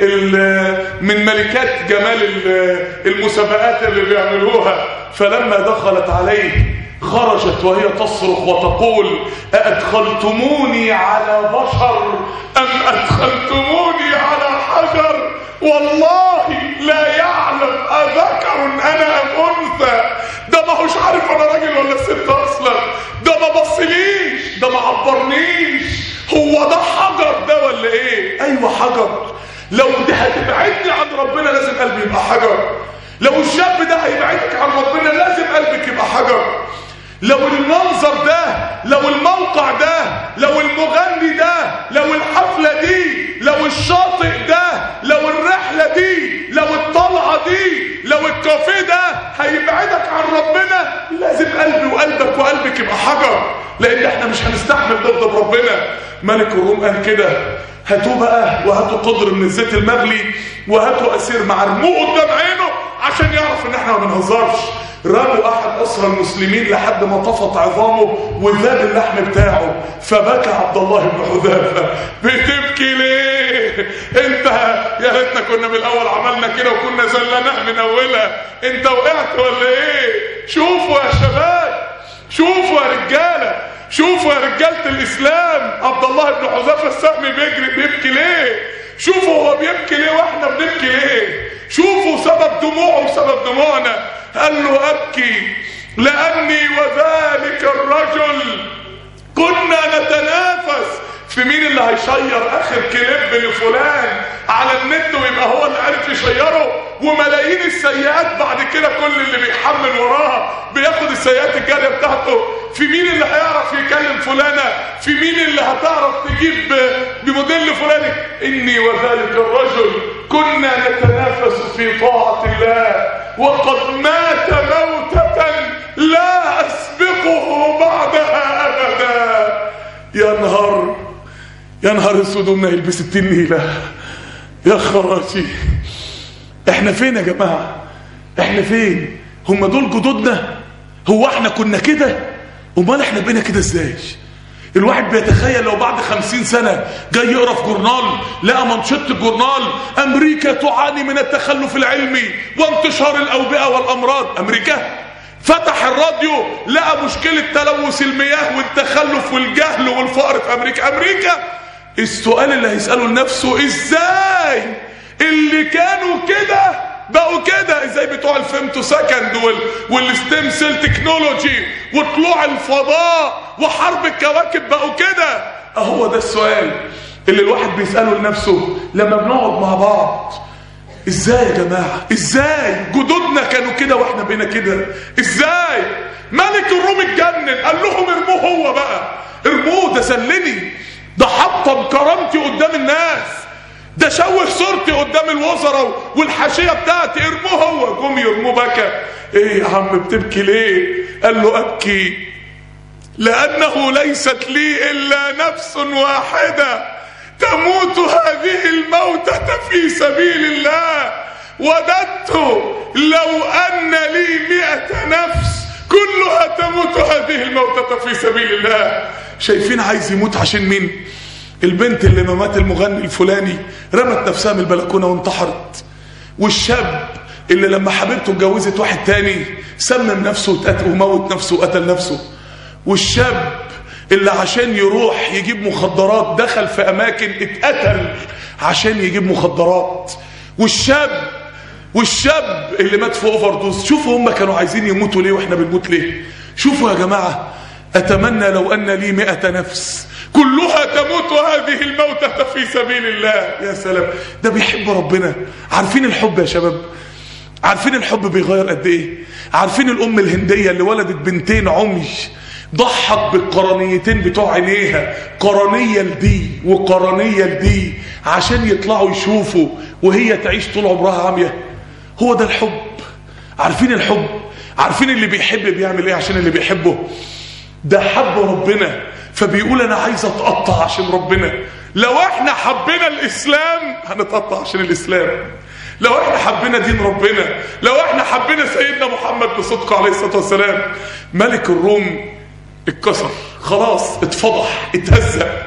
من ملكات جمال المسابقات اللي بيعملوها. فلما دخلت عليه خرجت وهي تصرخ وتقول أأدخلتموني على بشر أم أدخلتموني على حجر؟ والله لا يعلم أذكر أنا أم أنثى. ده ما هوش عارف أنا راجل ولا ست أصلا، ده ما بصليش، ده ما عبرنيش، هو ده حجر ده ولا إيه؟ أيوة حجر. لو ده هتبعدني عن ربنا لازم قلبي يبقى حجر، لو الشاب ده هيبعدك عن ربنا لازم قلبك يبقى حجر، لو المنظر ده، لو الموقع ده، لو المغني ده، لو الحفلة دي، لو الشاطئ ده، لو الرحلة دي، لو الطلعة دي، لو الكافيه ده هيبعدك عن ربنا لازم قلبي وقلبك وقلبك يبقى حجر، لان احنا مش هنستحمل ضد ربنا. ملك الروم قال كده هاتوا بقى وهاتوا قدر من الزيت المغلي وهاتوا اسير معرموه قدام عينه عشان يعرف ان احنا ما بنهزرش. رموا احد اسرى المسلمين لحد ما طفت عظامه وذاب اللحم بتاعه، فبكى عبد الله بن حذافه. بتبكي ليه؟ انت يا ريتنا كنا من الاول عملنا كده وكنا زلناها من اولها، انت وقعت ولا ايه؟ شوفوا يا شباب، شوفوا يا رجاله، شوفوا يا رجاله الاسلام، عبد الله بن حذافه السهم بيجري بيبكي ليه؟ شوفوا هو بيبكي ليه واحنا بنبكي ليه؟ شوفوا سبب دموعه وسبب دموعنا. قال له ابكي لاني وذلك الرجل كنا نتنافس في مين اللي هيشير اخر كليب لفلان على النت ويبقى هو اللي عارف يشيره، وملايين السيئات بعد كده كل اللي بيحمل وراها بياخد السيئات الجاريه بتاعته. في مين اللي هيعرف يكلم فلانه؟ في مين اللي هتعرف تجيب بموديل فلاني؟ اني وذلك الرجل كنا نتنافس في طاعه الله وقد مات موتة لا اسبقه بعدها ابدا. يا نهار يا نهار اسود امنا يلبس التنيله. يا خراشي، احنا فين يا جماعه؟ احنا فين؟ هم دول جدودنا؟ هو احنا كنا كده؟ امال احنا بقينا كده ازاي؟ الواحد بيتخيل لو بعد خمسين سنة جاي يقرا في جورنال لقى منشط الجورنال امريكا تعاني من التخلف العلمي وانتشار الاوبئه والامراض. امريكا فتح الراديو لقى مشكله تلوث المياه والتخلف والجهل والفقر في امريكا. امريكا السؤال اللي هيساله لنفسه ازاي اللي كانوا كده بقوا كده؟ ازاي بتوع الفيمتو سكند والستيم سيل تكنولوجي وطلوع الفضاء وحرب الكواكب بقوا كده؟ اهو ده السؤال اللي الواحد بيساله لنفسه لما بنقعد مع بعض. ازاي يا جماعه؟ ازاي جدودنا كانوا كده واحنا بقينا كده؟ ازاي ملك الروم اتجنن قال لهم ارموه هو بقى، ارموه، ده سلني، ده حطم كرامتي قدام الناس، ده شوه صورتي قدام الوزراء والحاشيه بتاعتي، ارموه هو. جم يرموه بكى. ايه يا عم بتبكي ليه؟ قال له ابكي لانه ليست لي الا نفس واحده تموت هذه الموتة في سبيل الله، وددت لو ان لي مئة نفس كلها تموت هذه الموتة في سبيل الله. شايفين عايز يموت عشان مين؟ البنت اللي ما مات المغني الفلاني رمت نفسها من البلكونه وانتحرت، والشاب اللي لما حبيبته اتجوزت واحد تاني سمم نفسه وموت نفسه وقتل نفسه، والشاب اللي عشان يروح يجيب مخدرات دخل في اماكن اتقتل عشان يجيب مخدرات، والشاب والشاب اللي مات في اوفر دوز. شوفوا هم كانوا عايزين يموتوا ليه واحنا بنموت ليه؟ شوفوا يا جماعه، اتمنى لو ان لي مئة نفس كلها تموت هذه الموتة في سبيل الله. يا سلام، ده بيحب ربنا. عارفين الحب يا شباب؟ عارفين الحب بيغير قد ايه؟ عارفين الام الهندية اللي ولدت بنتين عمي ضحت بالقرنيتين بتوع عينيها، قرنية لدي وقرنية لدي عشان يطلعوا يشوفوا وهي تعيش طول عمرها عمية؟ هو ده الحب. عارفين الحب؟ عارفين اللي بيحب بيعمل ايه عشان اللي بيحبه؟ ده حب ربنا فبيقول انا عايز اتقطع عشان ربنا. لو احنا حبينا الاسلام هنتقطع عشان الاسلام. لو احنا حبينا دين ربنا، لو احنا حبينا سيدنا محمد بصدقه عليه الصلاه والسلام. ملك الروم اتكسر خلاص، اتفضح، اتهزأ،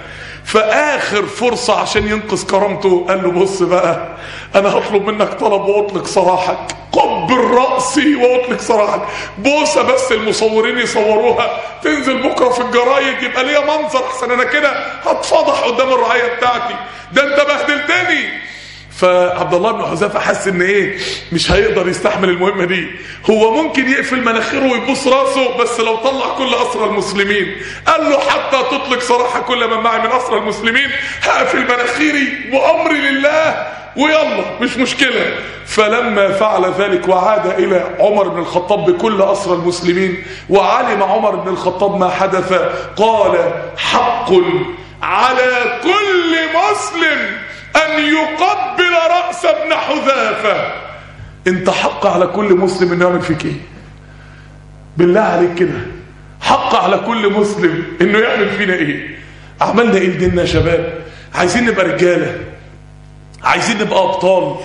فاخر فرصه عشان ينقذ كرامته قال له بص بقى، انا هطلب منك طلب واطلق سراحك، قبل راسي واطلق سراحك، بوسه بس المصورين يصوروها تنزل بكره في الجرايد يبقى ليا منظر احسن، انا كده هتفضح قدام الرعايه بتاعتي، ده انت بهدلتني. فعبد الله بن حذافه حس ان ايه، مش هيقدر يستحمل المهمه دي. هو ممكن يقفل مناخيره ويبوس راسه بس لو طلع كل اسرى المسلمين، قال له حتى تطلق سراح كل من معي من اسرى المسلمين هقفل مناخيري وامري لله ويلا مش مشكله. فلما فعل ذلك وعاد الى عمر بن الخطاب بكل اسرى المسلمين وعلم عمر بن الخطاب ما حدث، قال حق على كل مسلم ان يقبل رأس ابن حذافة. انت حق على كل مسلم انه يعمل فيك ايه؟ بالله عليك كده، حق على كل مسلم انه يعمل فينا ايه؟ عملنا ايه لديننا يا شباب؟ عايزين نبقى رجاله، عايزين نبقى ابطال،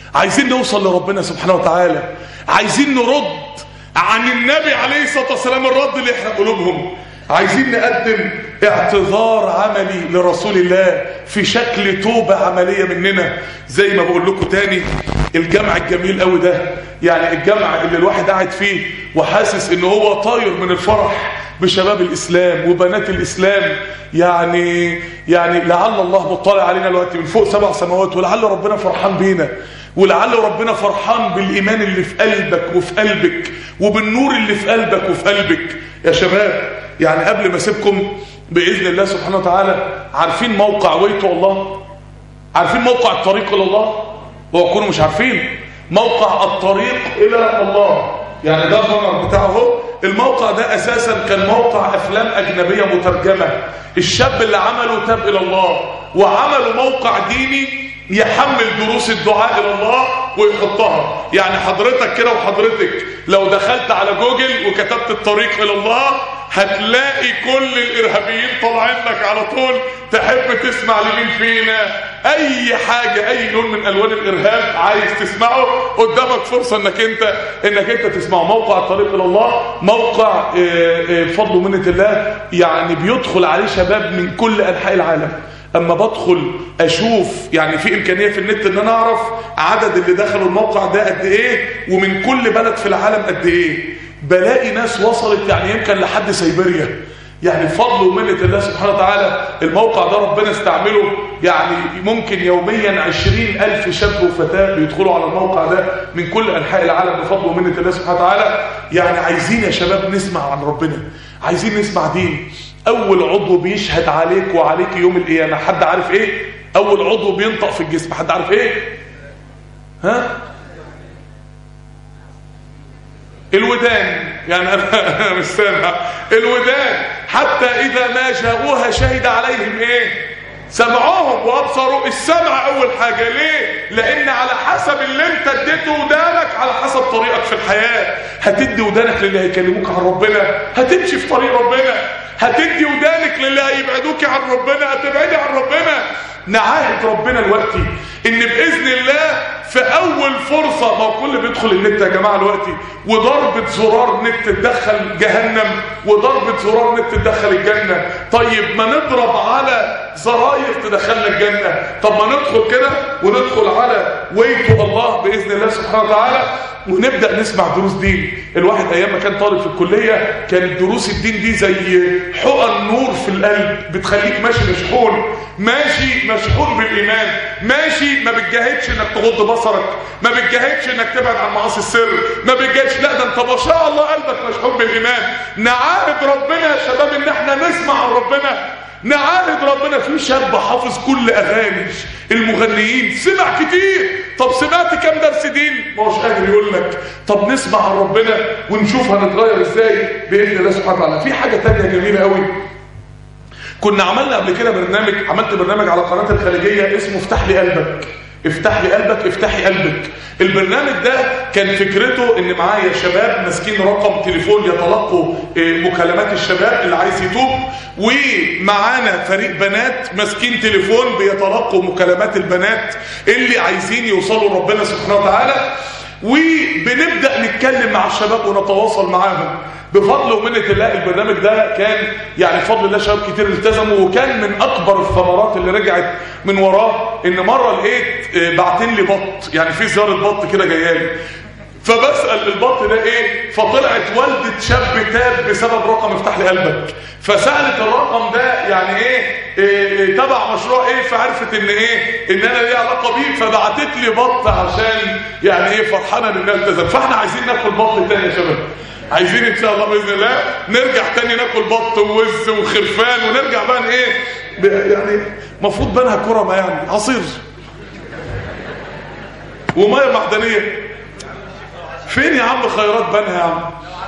عايزين نوصل لربنا سبحانه وتعالى، عايزين نرد عن النبي عليه الصلاة والسلام الرد اللي يحرق قلوبهم، عايزين نقدم اعتذار عملي لرسول الله في شكل توبة عملية مننا. زي ما بقول لكم تاني، الجمع الجميل قوي ده، يعني الجمع اللي الواحد قاعد فيه وحاسس ان هو طاير من الفرح بشباب الاسلام وبنات الاسلام، يعني يعني لعل الله مطلع علينا الوقت من فوق سبع سماوات، ولعل ربنا فرحان بينا، ولعل ربنا فرحان بالايمان اللي في قلبك وفي قلبك وبالنور اللي في قلبك وفي قلبك. يا شباب، يعني قبل ما اسيبكم باذن الله سبحانه وتعالى، عارفين موقع ويتو الله؟ عارفين موقع الطريق الى الله؟ وكونوا مش عارفين موقع الطريق الى الله، يعني ده البانر بتاعه. الموقع ده اساسا كان موقع افلام اجنبيه مترجمه، الشاب اللي عمله تاب الى الله وعملوا موقع ديني يحمل دروس الدعاء الى الله ويحطها. يعني حضرتك كده وحضرتك لو دخلت على جوجل وكتبت الطريق الى الله هتلاقي كل الارهابيين طالعين لك على طول. تحب تسمع لمين فينا اي حاجه، اي لون من الوان الارهاب عايز تسمعه، قدامك فرصه انك انت انك انت تسمعه. موقع الطريق الى الله موقع بفضل ومنه الله يعني بيدخل عليه شباب من كل انحاء العالم. اما بدخل اشوف يعني في امكانيه في النت ان انا اعرف عدد اللي دخلوا الموقع ده قد ايه ومن كل بلد في العالم قد ايه، بلاقي ناس وصلت يعني يمكن لحد سيبيريا. يعني بفضل ومنه الله سبحانه وتعالى الموقع ده ربنا استعمله، يعني ممكن يوميا عشرين ألف شاب وفتاة بيدخلوا على الموقع ده من كل أنحاء العالم بفضل ومنه الله سبحانه وتعالى. يعني عايزين يا شباب نسمع عن ربنا، عايزين نسمع دين. أول عضو بيشهد عليك وعليك يوم القيامة حد عارف إيه؟ أول عضو بينطق في الجسم حد عارف إيه؟ ها؟ الودان. يعني أنا مش سامع. الودان حتى إذا ما جاءوها شهد عليهم إيه؟ سمعوهم وأبصروا. السمع أول حاجة. ليه؟ لأن على حسب اللي أنت اديته ودانك على حسب طريقك في الحياة. هتدي ودانك للي هيكلموك عن ربنا هتمشي في طريق ربنا، هتدي ودانك للي هيبعدوك عن ربنا هتبعدي عن ربنا. نعاهد ربنا دلوقتي ان باذن الله في اول فرصه، ما هو كل بيدخل النت يا جماعه دلوقتي وضربه زرار نت تدخل جهنم وضربه زرار نت تدخل الجنه. طيب ما نضرب على زراير تدخلنا الجنه. طب ما ندخل كده وندخل على ويتو الله باذن الله سبحانه وتعالى ونبدا نسمع دروس دين. الواحد ايام ما كان طالب في الكليه كانت دروس الدين دي زي حقن نور في القلب، بتخليك ماشي مشحون، ماشي مشحون بالايمان، ماشي ما بتجاهدش انك تغض بصرك، ما بتجاهدش انك تبعد عن معاصي السر، ما بتجاهدش، لا ده انت ما شاء الله قلبك مشحون بالايمان. نعاهد ربنا يا شباب ان احنا نسمع عن ربنا، نعاهد ربنا. في شاب حافظ كل اغاني المغنيين، سمع كتير. طب سمعت كام درس دين؟ ما هوش قادر يقول لك. طب نسمع عن ربنا ونشوف هنتغير ازاي باذن الله سبحانه وتعالى. في حاجه تانية جميله قوي، كنا عملنا قبل كده برنامج، عملت برنامج على قناه الخليجيه اسمه افتح لي قلبك. افتح لي قلبك افتحي قلبك. البرنامج ده كان فكرته ان معايا شباب ماسكين رقم تليفون يتلقوا مكالمات الشباب اللي عايز يتوب، ومعانا فريق بنات ماسكين تليفون بيتلقوا مكالمات البنات اللي عايزين يوصلوا لربنا سبحانه وتعالى، وبنبدأ نتكلم مع الشباب ونتواصل معاهم بفضل ومنة الله. البرنامج ده كان يعني بفضل الله شباب كتير التزموا، وكان من اكبر الثمرات اللي رجعت من وراه ان مره لقيت بعتين لي بط، يعني في زياره بط كده جايه لي، فبسال البط ده ايه، فطلعت والده شاب تاب بسبب رقم افتح لي قلبك، فسالت الرقم ده يعني ايه, إيه تبع مشروع ايه، فعرفت ان ايه ان انا ليه علاقه بيه، فبعتت لي بط عشان يعني ايه فرحانه ان التزم. فاحنا عايزين ناكل بط تاني يا شباب، عايزين ان شاء الله باذن الله نرجع تاني ناكل بط ووز وخرفان ونرجع بقى ايه يعني المفروض بنها كرمه يعني عصير وميه معدنيه. فين يا عم خيرات بنها يا عم؟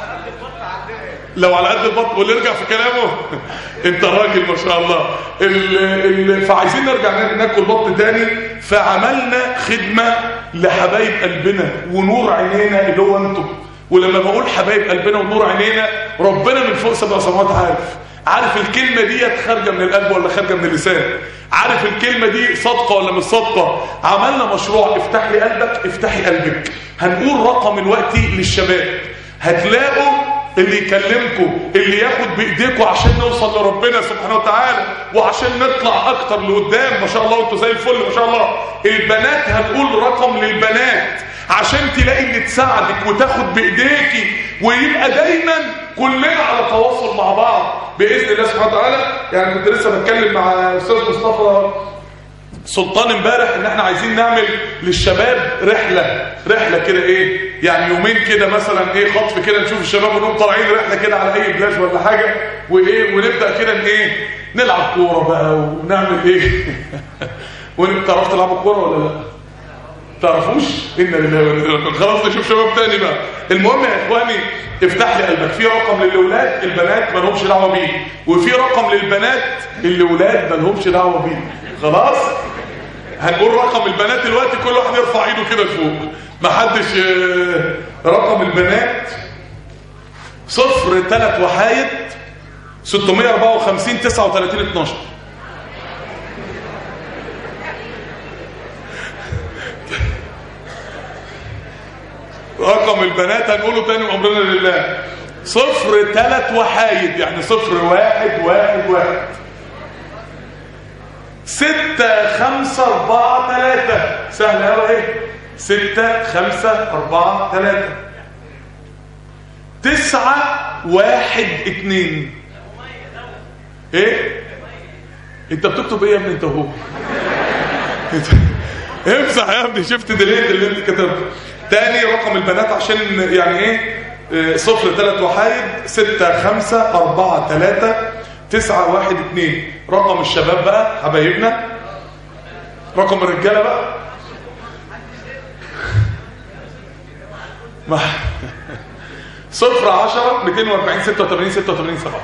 لو على قد البط واللي يرجع في كلامه انت راجل ما شاء الله. ال ال فعايزين نرجع ناكل بط تاني، فعملنا خدمه لحبايب قلبنا ونور عينينا اللي هو انتم. ولما بقول حبايب قلبنا ونور عينينا، ربنا من فوق سبع سماوات عارف عارف الكلمة دي خارجة من القلب ولا خارجة من اللسان؟ عارف الكلمة دي صادقة ولا مش صادقة؟ عملنا مشروع افتح لي قلبك افتحي قلبك. هنقول رقم الوقت للشباب، هتلاقوا اللي يكلمكم اللي ياخد بايديكم عشان نوصل لربنا سبحانه وتعالى وعشان نطلع اكتر لقدام. ما شاء الله انتوا زي الفل ما شاء الله. البنات هنقول رقم للبنات عشان تلاقي اللي تساعدك وتاخد بايديكي ويبقى دايما كلنا على تواصل مع بعض باذن الله سبحانه وتعالى. يعني كنت لسه بتكلم مع استاذ مصطفى سلطان امبارح ان احنا عايزين نعمل للشباب رحله رحله كده ايه يعني يومين كده مثلا ايه خطف كده نشوف الشباب ونقوم طالعين رحله كده على اي بلاج ولا حاجه وايه ونبدا كده ان ايه نلعب كوره بقى ونعمل ايه وانت تعرف تلعب الكوره ولا لا؟ تعرفوش؟ إن لله وإنا إليه راجعون. خلاص نشوف شباب تاني بقى. المهم يا اخواني افتح لي قلبك. في رقم للاولاد البنات ما لهمش دعوه بيه، وفي رقم للبنات الاولاد ما لهمش دعوه بيه. خلاص؟ هنقول رقم البنات دلوقتي كل واحد يرفع ايده كده لفوق. ما حدش. رقم البنات صفر ثلاث وحايد ستمائة وأربعة وخمسين تسعة وثلاثين اتناشر. رقم البنات هنقوله تاني وامرنا لله. صفر ثلاث وحايد يعني صفر واحد واحد واحد ستة خمسة أربعة ثلاثة. سهل قوي ايه؟ ستة خمسة أربعة ثلاثة تسعة واحد اتنين. ايه؟ انت بتكتب ايه يا ابني انت هو؟ امسح يا ابني. شفت ديليت اللي انت كتبته. تاني رقم البنات عشان يعني ايه صفر ثلاث وحايد ستة خمسة أربعة ثلاثة تسعة واحد اتنين. رقم الشباب بقى حبايبنا رقم الرجالة بقى صفر عشرة مئتين وأربعين ستة وثمانين ستة وثمانين سبعة.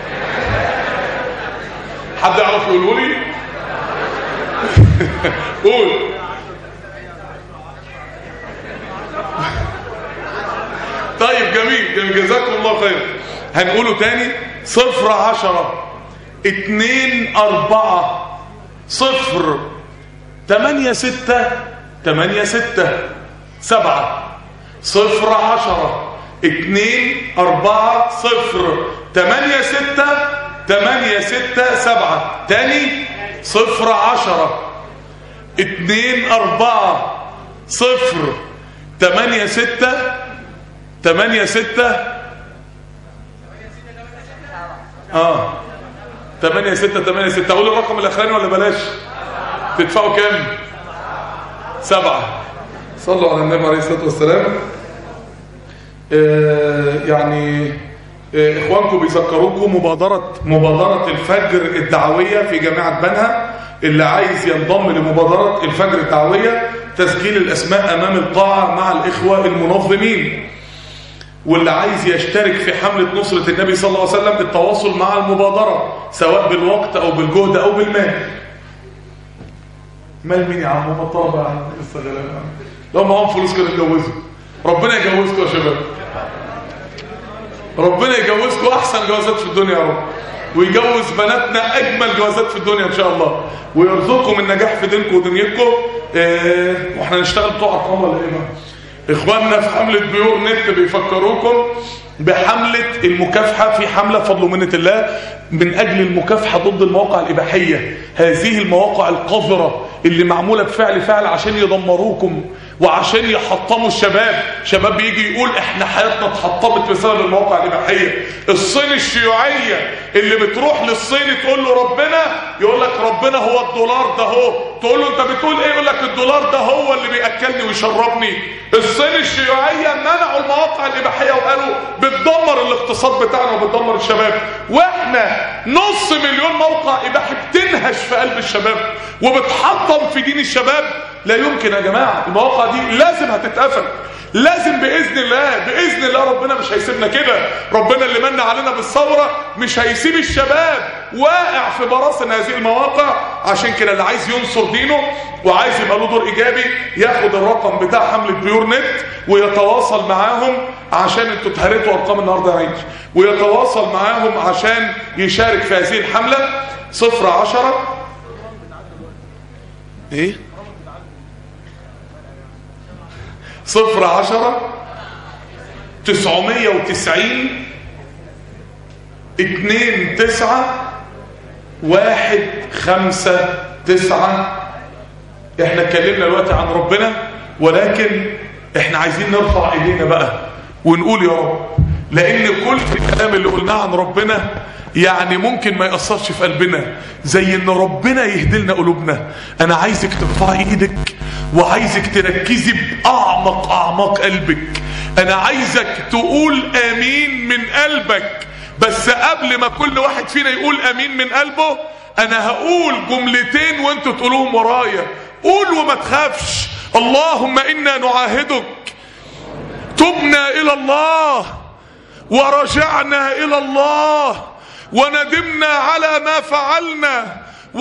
حد يعرف يقوله لي؟ قول. طيب جميل جزاكم الله خير. هنقوله تاني صفر عشرة اتنين أربعة صفر تمانية ستة تمانية ستة سبعة. صفر عشرة اتنين أربعة صفر تمانية ستة تمانية ستة سبعة. تاني صفر عشرة اتنين أربعة صفر تمانية ستة تمانية ستة اه تمانية ستة تمانية ستة. اقول الرقم الاخراني ولا بلاش؟ تدفعوا كام؟ سبعة. صلوا على النبي عليه الصلاة والسلام. آه يعني آه اخوانكم بيذكروكم مبادرة مبادرة الفجر الدعوية في جامعة بنها. اللي عايز ينضم لمبادرة الفجر الدعوية تسجيل الاسماء امام القاعة مع الاخوة المنظمين. واللي عايز يشترك في حملة نصرة النبي صلى الله عليه وسلم التواصل مع المبادرة سواء بالوقت او بالجهد او بالمال. مال مين يا عم؟ هم الطلبة يا عم لسه غلابة. لو معاهم فلوس كانوا يتجوزوا. ربنا يجوزكم يا شباب. ربنا يجوزكم احسن جوازات في الدنيا يا رب. ويجوز بناتنا اجمل جوازات في الدنيا ان شاء الله. ويرزقكم النجاح في دينكم ودنيتكم. اه واحنا نشتغل بتوع ارقام ولا ايه بقى؟ اخواننا في حملة بيور نت بيفكروكم بحملة المكافحة في حملة فضل ومنة الله من اجل المكافحة ضد المواقع الاباحية. هذه المواقع القذرة اللي معمولة بفعل فعل عشان يدمروكم وعشان يحطموا الشباب. شباب بيجي يقول احنا حياتنا اتحطمت بسبب المواقع الاباحية. الصين الشيوعية اللي بتروح للصين تقول له ربنا، يقول لك ربنا هو الدولار ده هو. تقول له انت بتقول ايه؟ يقول لك الدولار ده هو اللي بياكلني ويشربني. الصين الشيوعية منعوا المواقع الاباحية وقالوا بتدمر الاقتصاد بتاعنا وبتدمر الشباب. واحنا نص مليون موقع اباحي بتنهش في قلب الشباب وبتحطم في دين الشباب. لا يمكن يا جماعة. المواقع دي لازم هتتقفل، لازم بإذن الله. بإذن الله ربنا مش هيسيبنا كده. ربنا اللي من علينا بالثورة مش هيسيب الشباب واقع في براثن هذه المواقع. عشان كده اللي عايز ينصر دينه وعايز يبقى له دور إيجابي ياخد الرقم بتاع حملة بيور نت ويتواصل معاهم، عشان انتوا اتهرتوا ارقام النهارده يا عيني، ويتواصل معاهم عشان يشارك في هذه الحملة. صفر عشرة ايه صفر عشرة تسعمية وتسعين اتنين تسعة واحد خمسة تسعة. احنا اتكلمنا دلوقتي عن ربنا، ولكن احنا عايزين نرفع ايدينا بقى ونقول يا رب، لان كل الكلام اللي قلناه عن ربنا يعني ممكن ما يأثرش في قلبنا زي ان ربنا يهدي لنا قلوبنا. انا عايزك ترفعي ايدك وعايزك تركزي باعمق اعماق قلبك. انا عايزك تقول امين من قلبك. بس قبل ما كل واحد فينا يقول امين من قلبه، انا هقول جملتين وانتوا تقولوهم ورايا. قول وما تخافش. اللهم انا نعاهدك، تبنا الى الله ورجعنا الى الله وندمنا على ما فعلنا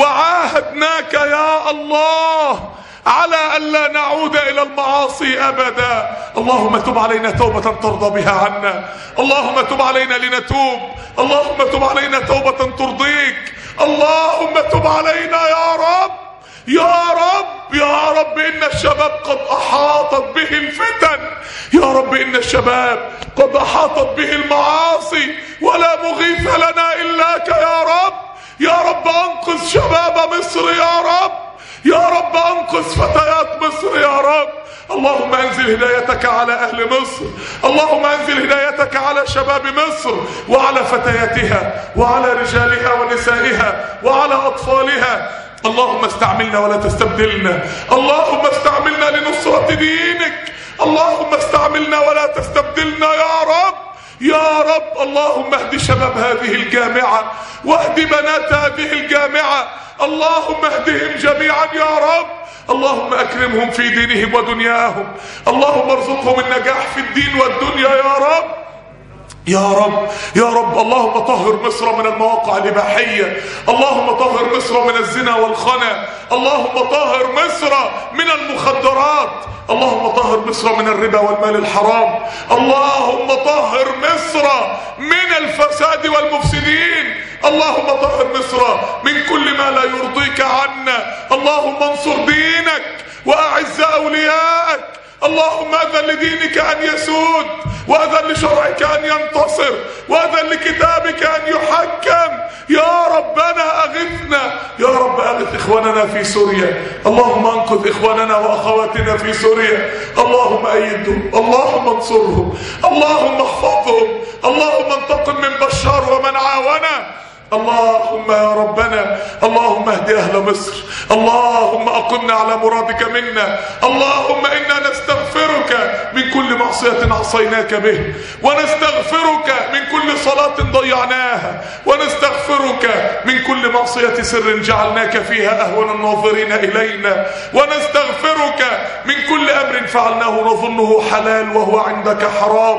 وعاهدناك يا الله على ألا نعود إلى المعاصي أبدا. اللهم تب علينا توبة ترضى بها عنا. اللهم تب علينا لنتوب. اللهم تب علينا توبة ترضيك. اللهم تب علينا يا رب يا رب يا رب. إن الشباب قد أحاطت به الفتن. يا رب إن الشباب قد أحاطت به المعاصي ولا مغيث لنا إلاك يا رب. يا رب أنقذ شباب مصر يا رب. يا رب أنقذ فتيات مصر يا رب. اللهم انزل هدايتك على أهل مصر. اللهم انزل هدايتك على شباب مصر وعلى فتياتها وعلى رجالها ونسائها وعلى أطفالها. اللهم استعملنا ولا تستبدلنا. اللهم استعملنا لنصرة دينك. اللهم استعملنا ولا تستبدلنا يا رب يا رب. اللهم اهد شباب هذه الجامعة واهد بنات هذه الجامعة. اللهم اهدهم جميعا يا رب. اللهم اكرمهم في دينهم ودنياهم. اللهم ارزقهم النجاح في الدين والدنيا يا رب يا رب يا رب. اللهم طهر مصر من المواقع الإباحية. اللهم طهر مصر من الزنا والخنا. اللهم طهر مصر من المخدرات. اللهم طهر مصر من الربا والمال الحرام. اللهم طهر مصر من الفساد والمفسدين. اللهم طهر مصر من كل ما لا يرضيك عنا. اللهم انصر دينك وأعز أولياءك. اللهم أذن لدينك أن يسود وأذن لشرعك أن ينتصر وأذن لكتابك أن يحكم. يا ربنا أغثنا. يا رب أغث إخواننا في سوريا. اللهم أنقذ إخواننا وأخواتنا في سوريا. اللهم أيدهم. اللهم انصرهم. اللهم احفظهم. اللهم انتقم من بشار ومن عاونه. اللهم يا ربنا اللهم اهد أهل مصر. اللهم أقمنا على مرادك منا. اللهم إنا نستغفرك من كل معصية عصيناك به، ونستغفرك من كل صلاة ضيعناها، ونستغفرك من كل معصية سر جعلناك فيها أهون الناظرين إلينا، ونستغفرك من كل أمر فعلناه نظنه حلال وهو عندك حرام،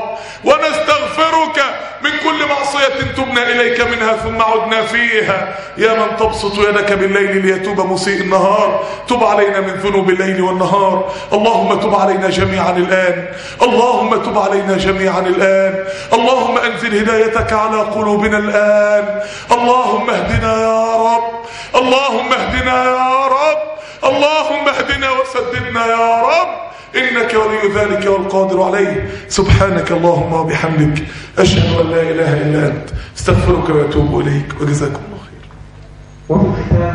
ونستغفرك من كل معصية تبنا إليك منها ثم عدنا فيها. يا من تبسط يدك بالليل ليتوب مسيء النهار، تب علينا من ذنوب الليل والنهار. اللهم تب علينا جميعا الآن. اللهم تب علينا جميعا الآن. اللهم أنزل هدايتك على قلوبنا الآن. اللهم اهدنا يا رب. اللهم اهدنا يا رب. اللهم اهدنا وسددنا يا رب، إنك ولي ذلك والقادر عليه. سبحانك اللهم وبحمدك، أشهد أن لا إله إلا أنت، استغفرك وأتوب إليك، وجزاكم الله خير.